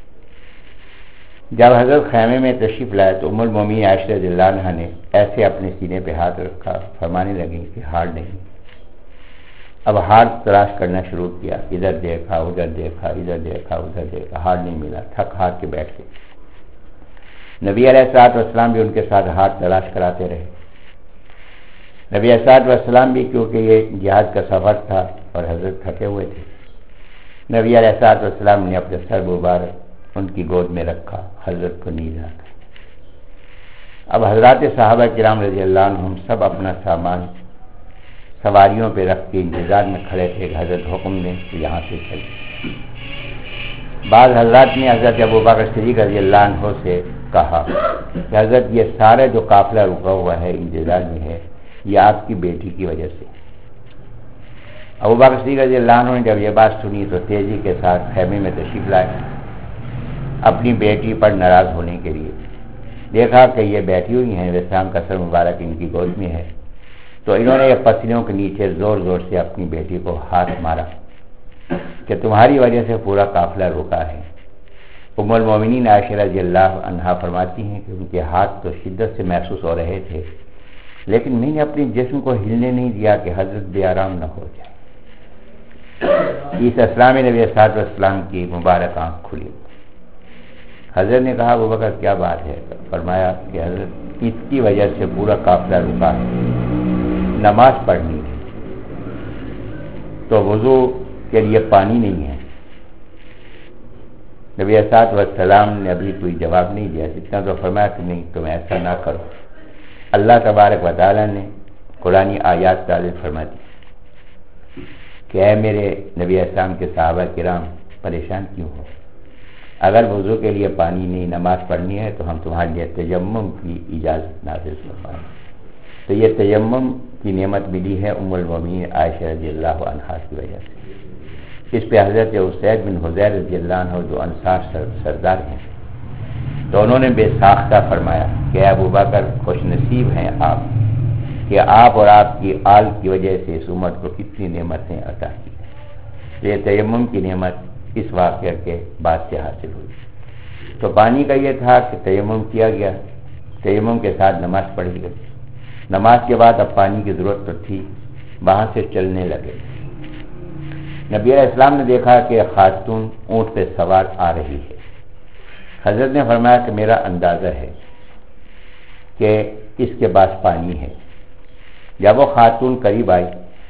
جب حضرت خیمے میں تشریف لائے تو ام المومنین عائشہ رضی اللہ عنہا نے ایسے اپنے سینے پہ ہاتھ رکھا، فرمانے لگی کہ ہار نہیں۔ اب ہار تلاش کرنا شروع کیا، ادھر دیکھا ادھر دیکھا ادھر دیکھا ادھر دیکھا، ہار نہیں ملا، تھک ہار کے بیٹھ گئے۔ نبی علیہ الصلوۃ والسلام بھی ان کے ساتھ ہار تلاش کراتے رہے۔ نبی علیہ الصلوۃ والسلام بھی کیونکہ یہ جہاد کا سفر تھا اور حضرت تھکے ہوئے تھے، نبی علیہ الصلوۃ والسلام نے اپنے سر مبارک ان کی گود میں رکھا، حضرت کو نیند آ گئی۔ اب حضرات صحابہ کرام رضی اللہ عنہم سب اپنا سامان سواریوں پہ رکھ کے انتظار میں کھڑے تھے کہ حضرت حکم دیں کہ یہاں سے چلیں۔ بعض حضرات نے حضرت ابوبکر صدیق رضی اللہ عنہ سے کہا کہ حضرت یہ سارا جو قافلہ رکا ہوا ہے انتظار میں ہے، یہ آپ کی بیٹی کی وجہ سے۔ ابوبکر صدیق رضی اللہ عنہ نے جب یہ بات سنی تو تیزی کے ساتھ خیمے میں تشریف لائے، اپنی بیٹی پر ناراض ہونے کے لیے۔ دیکھا کہ یہ بیٹھی ہوئی ہیں، وسام کا سر مبارک ان کی گود میں ہے، تو انہوں نے یہ پسلیوں کے نیچے زور زور سے اپنی بیٹی کو ہاتھ مارا کہ تمہاری وجہ سے پورا قافلہ روکا ہے۔ ام المومنین عائشہ رضی اللہ عنہا فرماتی ہیں کہ ان کے ہاتھ تو شدت سے محسوس ہو رہے تھے، لیکن میں نے اپنے جسم کو ہلنے نہیں دیا کہ حضرت بے آرام نہ ہو جائے۔ اس اسلام میں نبی صلی اللہ علیہ وسلم کی مبارک آنکھ کھلی۔ حضرت نے کہا ابوبکر کیا بات ہے؟ فرمایا کہ حضرت اس کی وجہ سے پورا قافلہ رکا ہے، نماز پڑھنی ہے تو وضو کے لیے پانی نہیں ہے۔ نبی صلی اللہ علیہ وسلم نے ابھی کوئی جواب نہیں دیا، اتنا تو فرمایا کہ نہیں تم ایسا نہ کرو۔ اللہ تبارک و تعالیٰ نے قرآن آیات نازل فرما دی کہ اے میرے نبی اسلام کے صحابہ کرام پریشان کیوں ہو؟ اگر وضو کے لیے پانی نہیں، نماز پڑھنی ہے تو ہم تمہارے لیے تیمم کی اجازت نازل فرمائیں۔ تو یہ تیمم کی نعمت ملی ہے ام المومنین عائشہ رضی اللہ عنہا کی وجہ سے۔ اس پہ حضرت اسید بن حضیر رضی اللہ عنہ جو انصار سردار ہیں تو انہوں نے بے ساختہ فرمایا کہ ابوبکر خوش نصیب ہیں آپ کہ آپ اور آپ کی آل کی وجہ سے اس امت کو کتنی نعمتیں عطا کی۔ یہ تیمم کی نعمت اس واقعہ کے بعد سے حاصل ہوئی۔ تو پانی کا یہ تھا کہ تیمم کیا گیا، تیمم کے ساتھ نماز پڑھی گئی۔ نماز کے بعد اب پانی کی ضرورت تو تھی، وہاں سے چلنے لگے۔ نبی علیہ السلام نے دیکھا کہ خاتون اونٹ پہ سوار آ رہی ہے۔ حضرت نے فرمایا کہ میرا اندازہ ہے کہ اس کے پاس پانی ہے۔ جب وہ خاتون قریب آئی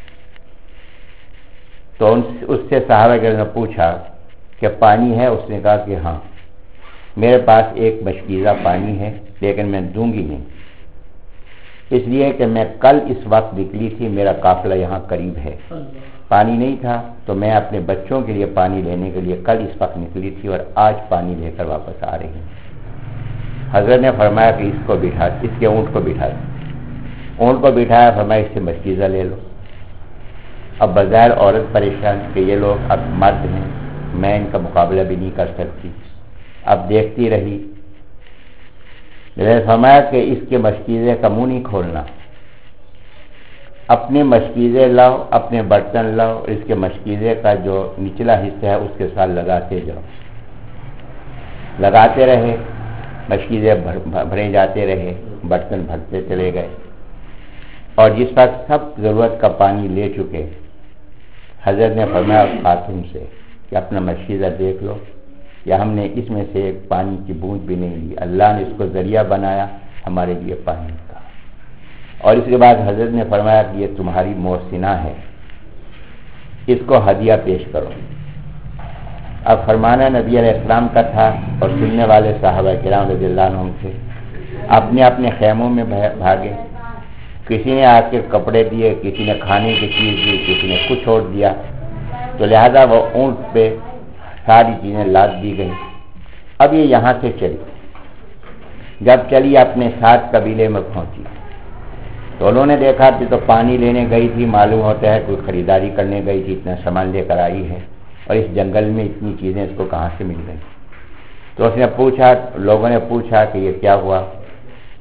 تو اس سے صحابہ کرام نے پوچھا کہ پانی ہے؟ اس نے کہا کہ ہاں میرے پاس ایک مشکیزہ پانی ہے، لیکن میں دوں گی نہیں، اس لیے کہ میں کل اس وقت نکلی تھی، میرا قافلہ یہاں قریب ہے، پانی نہیں تھا تو میں اپنے بچوں کے لیے پانی لینے کے لیے کل اس وقت نکلی تھی اور آج پانی لے کر واپس آ رہی ہوں۔ حضرت نے فرمایا کہ اس کو بٹھا، اس کے اونٹ کو بٹھا دیں۔ اونٹ کو بٹھایا، فرمایا اس سے مشکیزہ لے لو۔ اب بظاہر عورت پریشان کہ یہ لوگ اب مرد ہیں، میں ان کا مقابلہ بھی نہیں کر سکتی، اب دیکھتی رہی۔ میں نے فرمایا کہ اس کے مشکیزے کا منہ نہیں کھولنا، اپنے مشکیزے لاؤ، اپنے برتن لاؤ، اس کے مشکیزے کا جو نچلا حصہ ہے اس کے ساتھ لگاتے جاؤ۔ لگاتے رہے، مشکیزے بھرے جاتے رہے، برتن بھرتے چلے گئے، اور جس وقت سب ضرورت کا پانی لے چکے، حضرت نے فرمایا خاتون سے کہ اپنا مشکیزہ دیکھ لو، یا ہم نے اس میں سے ایک پانی کی بوند بھی نہیں لی، اللہ نے اس کو ذریعہ بنایا ہمارے لیے پانی کا۔ اور اس کے بعد حضرت نے فرمایا کہ یہ تمہاری محسنہ ہے، اس کو ہدیہ پیش کرو۔ اب فرمانا نبی علیہ السلام کا تھا اور سننے والے صحابہ کرام رضی اللہ عنہم تھے، اپنے اپنے خیموں میں بھاگے، کسی نے آ کے کپڑے دیے، کسی نے کھانے کی چیز دی، کسی نے کچھ اور دیا، تو لہذا وہ اونٹ پہ ساری چیزیں لاد دی گئی۔ اب یہ یہاں سے چلی، جب چلی اپنے ساتھ قبیلے میں پہنچی تو انہوں نے دیکھا کہ تو پانی لینے گئی تھی، معلوم ہوتا ہے کوئی خریداری کرنے گئی تھی، اتنا سامان لے کر آئی ہے، اور اس جنگل میں اتنی چیزیں اس کو کہاں سے مل گئی؟ تو اس نے پوچھا، لوگوں نے پوچھا کہ یہ کیا ہوا؟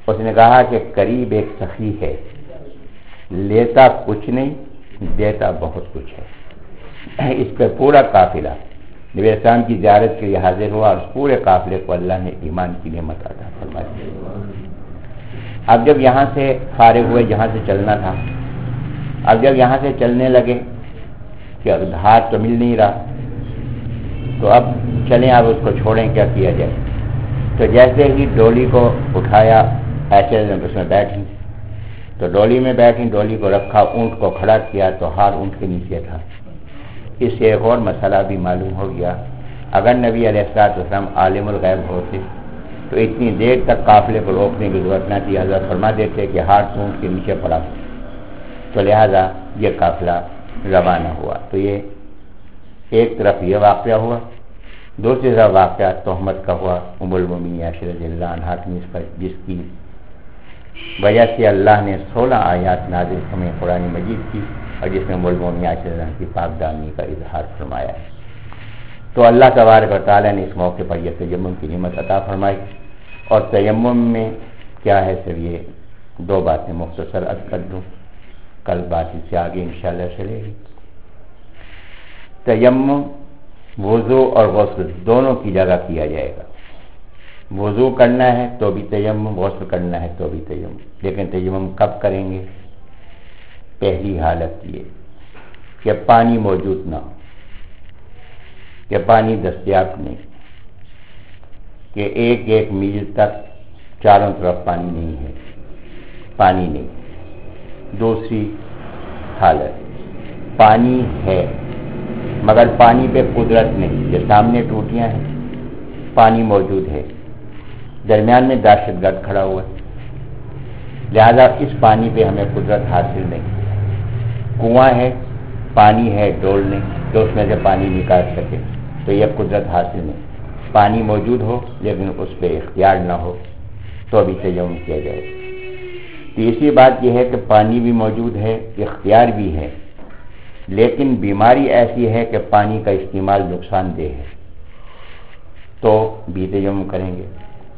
اس نے کہا کہ قریب ایک سخی ہے، لیتا کچھ نہیں دیتا بہت کچھ ہے۔ اس پہ پورا قافلہ نبی اسلام کی زیارت کے لیے حاضر ہوا اور پورے قافلے کو اللہ نے ایمان کی نعمت عطا فرمائی۔ اب جب یہاں سے فارغ ہوئے، جہاں سے چلنا تھا، اب جب یہاں سے چلنے لگے کہ ہاتھ تو مل نہیں رہا، تو اب چلیں، اب اس کو چھوڑیں، کیا کیا جائے؟ تو جیسے ہی ڈولی کو اٹھایا ایسے اس میں بیٹھی، تو ڈولی میں بیٹھی، ڈولی کو رکھا، اونٹ کو کھڑا کیا تو ہار اونٹ کے نیچے تھا۔ اس سے ایک اور مسئلہ بھی معلوم ہو گیا، اگر نبی علیہ الصلوۃ والسلام عالم الغیب ہوتے تو اتنی دیر تک قافلے کو روکنے کی ضرورت نہ تھی، حضرت فرما دیتے کہ ہار اونٹ کے نیچے پڑا، تو لہذا یہ قافلہ روانہ ہوا۔ تو یہ ایک طرف یہ واقعہ ہوا، دوسری طرف واقعہ تہمت کا ہوا ام المومنین عائشہ رضی اللہ عنہا کی نسبت، جس کی وجہ سے اللہ نے سولہ آیات نازل فرمائے قرآن مجید کی، اور جس میں ام المومنین عائشہ رضی اللہ عنہا کی پاک دامنی کا اظہار فرمایا ہے۔ تو اللہ تبارک و تعالیٰ نے اس موقع پر یہ تیمم کی نعمت عطا فرمائی، اور تیمم میں کیا ہے، صرف یہ دو باتیں مختصر عرض کر دوں، کل بات اس سے آگے انشاءاللہ چلے گی۔ تیمم وضو اور غسل دونوں کی جگہ کیا جائے گا، وضو کرنا ہے تو بھی تیمم، غسل کرنا ہے تو بھی تیمم، لیکن تیمم کب کریں گے؟ پہلی حالت یہ کہ پانی موجود نہ ہو، کہ پانی دستیاب نہیں، کہ ایک ایک میل تک چاروں طرف پانی نہیں ہے، پانی نہیں۔ دوسری حالت پانی ہے مگر پانی پہ قدرت نہیں، یہ سامنے ٹوٹیاں ہیں، پانی موجود ہے، درمیان میں دہشت گرد کھڑا ہوا ہے، لہذا اس پانی پہ ہمیں قدرت حاصل نہیں۔ کنواں ہے، پانی ہے، ڈول نہیں تو اس میں سے پانی نکال سکے، تو یہ قدرت حاصل نہیں۔ پانی موجود ہو لیکن اس پہ اختیار نہ ہو تو بھی تیمم کیا جائے۔ تیسری بات یہ ہے کہ پانی بھی موجود ہے، اختیار بھی ہے، لیکن بیماری ایسی ہے کہ پانی کا استعمال نقصان دہ ہے، تو بھی تیمم کریں گے۔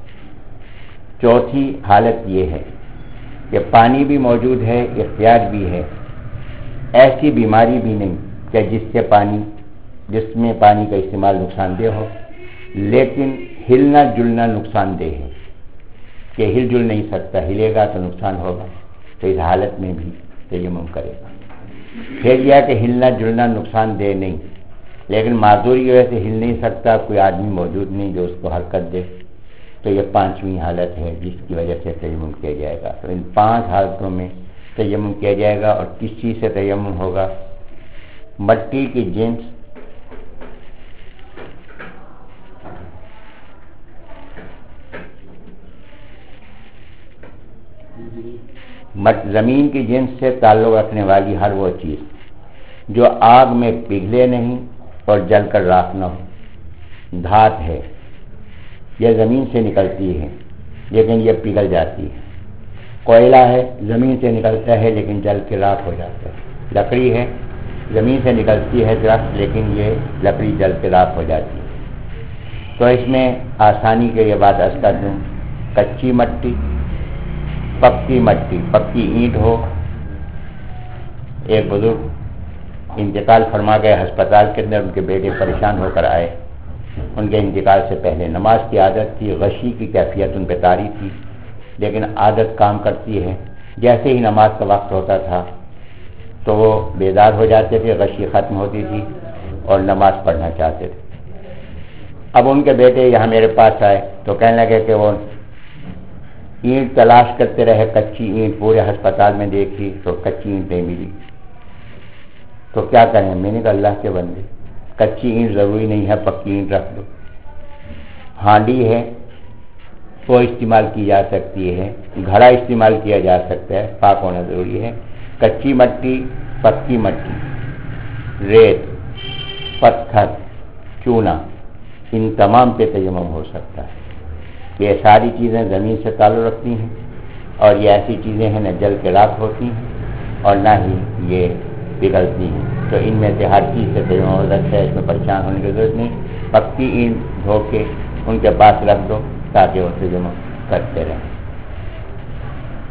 چوتھی حالت یہ ہے کہ پانی بھی موجود ہے، اختیار بھی ہے، ایسی بیماری بھی نہیں کہ جس سے پانی جس میں پانی کا استعمال نقصان دہ ہو، لیکن ہلنا جلنا نقصان دہ ہے، کہ ہل جل نہیں سکتا، ہلے گا تو نقصان ہوگا، تو اس حالت میں بھی تیمم کرے گا۔ پھر یہ کہ ہلنا جلنا نقصان دہ نہیں، لیکن معذوری کی وجہ سے ہل نہیں سکتا، کوئی آدمی موجود نہیں جو اس کو حرکت دے، تو یہ پانچویں حالت ہے جس کی وجہ سے تیمم کیا جائے گا۔ تو ان پانچ حالتوں میں تیمم کیا جائے گا۔ اور کس چیز سے تیمم ہوگا؟ مٹی کی جنس، زمین کی جنس سے تعلق رکھنے والی ہر وہ چیز جو آگ میں پگھلے نہیں اور جل کر راکھ نہ ہو۔ دھات ہے، یہ زمین سے نکلتی ہے لیکن یہ پگھل جاتی ہے۔ کوئلہ ہے، زمین سے نکلتا ہے لیکن جل کے راکھ ہو جاتا ہے۔ لکڑی ہے، زمین سے نکلتی ہے درخت، لیکن یہ لکڑی جل کے راکھ ہو جاتی ہے۔ تو اس میں آسانی کے یہ بات عرض کر دوں، کچی مٹی، پکی مٹی، پکی اینٹ ہو۔ ایک بزرگ انتقال فرما گئے ہسپتال کے اندر، ان کے بیٹے پریشان ہو کر آئے۔ ان کے انتقال سے پہلے نماز کی عادت تھی، غشی کی کیفیت ان پہ طاری تھی، لیکن عادت کام کرتی ہے۔ جیسے ہی نماز کا وقت ہوتا تھا تو وہ بیدار ہو جاتے تھے، غشی ختم ہوتی تھی اور نماز پڑھنا چاہتے تھے۔ اب ان کے بیٹے یہاں میرے پاس آئے تو کہنے لگے کہ وہ اینٹ تلاش کرتے رہے، کچی اینٹ پورے ہسپتال میں دیکھی تو کچی اینٹ نہیں ملی، تو کیا کریں؟ میں نے کہا اللہ کے بندے، کچی اینٹ ضروری نہیں ہے، پکی اینٹ رکھ دو۔ ہانڈی ہے وہ استعمال کی جا سکتی ہے، گھڑا استعمال کیا جا سکتا ہے، پاک ہونا ضروری ہے۔ کچی مٹی، پکی مٹی، ریت، پتھر، چونا، ان تمام پہ تیمم ہو سکتا ہے۔ یہ ساری چیزیں زمین سے تعلق رکھتی ہیں، اور یہ ایسی چیزیں ہیں نہ جل کے راکھ ہوتی ہیں اور نہ ہی یہ پگھلتی ہیں، تو ان میں سے ہر چیز سے تیمم ہو سکتا ہے، اس میں پریشان ہونے کی ضرورت نہیں۔ پکی اینٹ دھو کے ان کے پاس رکھ دو تاکہ وہ تیمم کرتے رہیں۔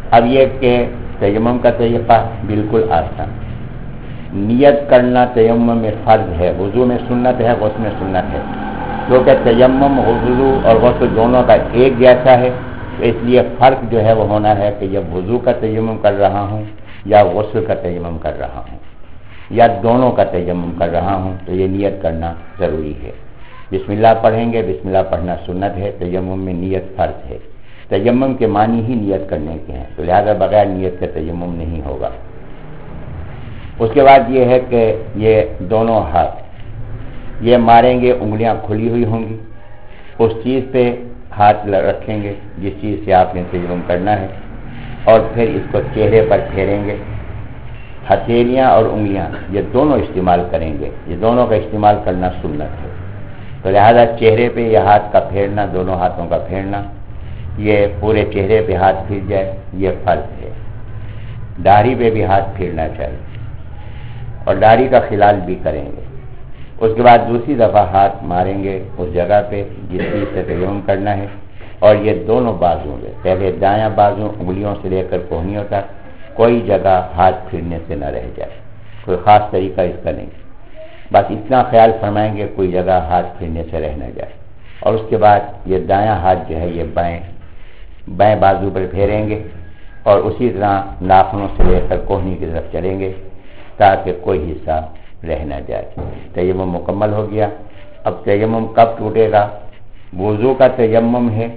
اب یہ کہ تیمم کا طریقہ بالکل آسان. نیت کرنا تیمم میں فرض ہے، وضو میں سنت ہے، غسل میں سنت ہے. کیونکہ تیمم وضو اور غسل دونوں کا ایک جیسا ہے، تو اس لیے فرق جو ہے وہ ہونا ہے کہ جب وضو کا تیمم کر رہا ہوں یا غسل کا تیمم کر رہا ہوں یا دونوں کا تیمم کر رہا ہوں تو یہ نیت کرنا ضروری ہے. بسم اللہ پڑھیں گے، بسم اللہ پڑھنا سنت ہے، تیمم میں نیت فرض ہے. تیمم کے معنی ہی نیت کرنے کے ہیں، تو لہذا بغیر نیت کے تیمم نہیں ہوگا. اس کے بعد یہ ہے کہ یہ دونوں ہاتھ یہ ماریں گے، انگلیاں کھلی ہوئی ہوں گی، اس چیز پہ ہاتھ رکھیں گے جس چیز سے آپ نے تیمم کرنا ہے، اور پھر اس کو چہرے پر پھیریں گے. ہتھیلیاں اور انگلیاں یہ دونوں استعمال کریں گے، یہ دونوں کا استعمال کرنا سنت ہے. تو لہذا چہرے پہ یہ ہاتھ کا پھیرنا، دونوں ہاتھوں کا پھیرنا، یہ پورے چہرے پہ ہاتھ پھیر جائے یہ فرض ہے. داڑھی پہ بھی ہاتھ پھیرنا چاہیے اور داڑھی کا خلال بھی کریں گے. اس کے بعد دوسری دفعہ ہاتھ ماریں گے اس جگہ پہ جس چیز سے تیمم کرنا ہے، اور یہ دونوں بازوں میں پہلے دایاں بازو انگلیوں سے لے کر کوہنیوں تک کوئی جگہ ہاتھ پھرنے سے نہ رہ جائے. کوئی خاص طریقہ اس کا نہیں، بس اتنا خیال فرمائیں گے کوئی جگہ ہاتھ پھرنے سے رہ نہ جائے. اور اس کے بعد یہ دایاں ہاتھ جو ہے یہ بائیں بائیں بازو پر پھیریں گے، اور اسی طرح ناخنوں سے لے کر کوہنی کی طرف چلیں گے تاکہ کوئی حصہ رہ نہ جائے. تیمم مکمل ہو گیا. اب تیمم کب ٹوٹے گا؟ وضو کا تیمم ہے،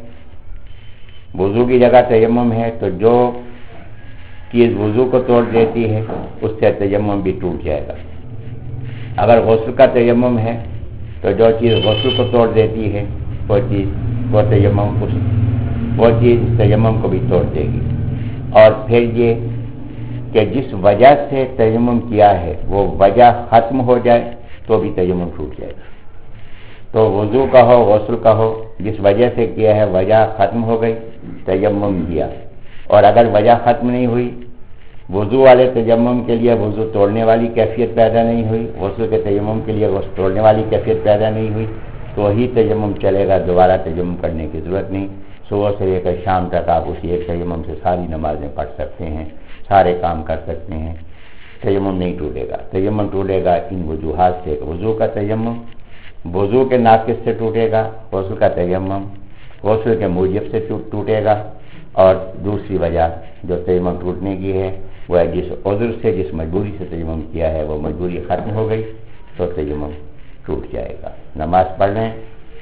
وضو کی جگہ تیمم ہے تو جو چیز وضو کو توڑ دیتی ہے اس سے تیمم بھی ٹوٹ جائے گا. اگر غسل کا تیمم ہے تو جو چیز غسل کو توڑ دیتی ہے وہ چیز وہ تیمم اس وہ چیز تیمم کو بھی توڑ دے گی. اور پھر یہ کہ جس وجہ سے تیمم کیا ہے وہ وجہ ختم ہو جائے تو بھی تیمم ٹوٹ جائے گا. تو وضو کا ہو غسل کا ہو، جس وجہ سے کیا ہے وجہ ختم ہو گئی، تیمم کیا. اور اگر وجہ ختم نہیں ہوئی، وضو والے تیمم کے لیے وضو توڑنے والی کیفیت پیدا نہیں ہوئی، غسل کے تیمم کے لیے غسل توڑنے والی کیفیت پیدا نہیں ہوئی، تو ہی تیمم چلے گا، دوبارہ تیمم کرنے کی ضرورت نہیں. صبح سے لے کر شام تک آپ اسی ایک تیمم سے ساری نمازیں پڑھ سکتے ہیں، سارے کام کر سکتے ہیں، تیمم نہیں ٹوٹے گا. تیمم ٹوٹے گا ان وجوہات سے. وضو کا تیمم وضو کے ناقص سے ٹوٹے گا، غسل کا تیمم غسل کے موجب سے ٹوٹے گا، اور دوسری وجہ جو تیمم ٹوٹنے کی ہے وہ ہے جس عذر سے جس مجبوری سے تیمم کیا ہے وہ مجبوری ختم ہو گئی تو تیمم ٹوٹ جائے گا. نماز پڑھ لیں.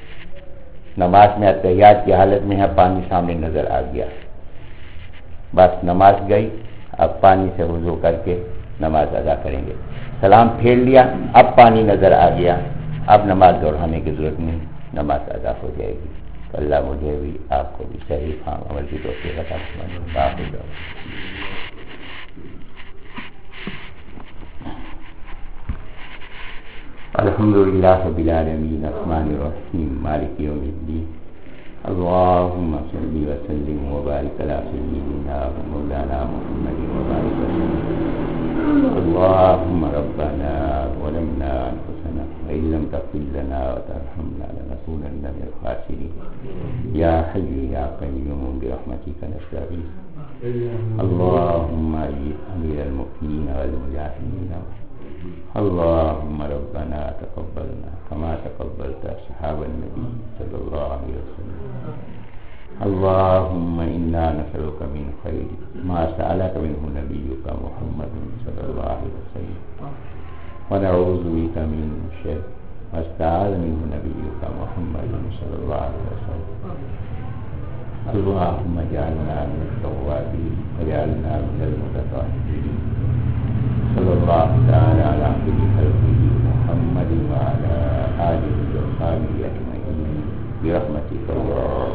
نماز میں اتحیات کی حالت میں ہے، پانی سامنے نظر آ گیا، بس نماز گئی. اب پانی سے وضو کر کے نماز ادا کریں گے. سلام پھیر لیا، اب پانی نظر آ گیا، اب نماز دوہرانے کی ضرورت نہیں، نماز ادا ہو جائے گی. تو اللہ مجھے بھی آپ کو بھی صحیح فہم عمل کی توفیق عطا فرمائے. الحمد للہ رب العالمین الرحمن الرحیم مالک یوم الدین. اللهم صل وسلم وبارك على سيدنا ومولانا محمد وبارك وسلم. اللهم ربنا ظلمنا انفسنا وان لم تغفر لنا وترحمنا لنكونن من الخاسرين. يا حي يا قيوم برحمتك نستغيث. اللهم اجب امير المؤمنين والمجاهدين. اللهم ربنا تقبلنا كما تقبلت أصحاب النبي صلى الله عليه وسلم. اللهم إنا نسألك من خير ما سألك منه نبيك محمد صلى الله عليه وسلم، ونعوذ بك من شر ما استعاذ منه نبيك محمد صلى الله عليه وسلم. اللهم اجعلنا من التوابين واجعلنا من المتطهرين. صلى الله تعالى على خير خلقه محمد وعلى آله وصحبه أجمعين برحمتك يا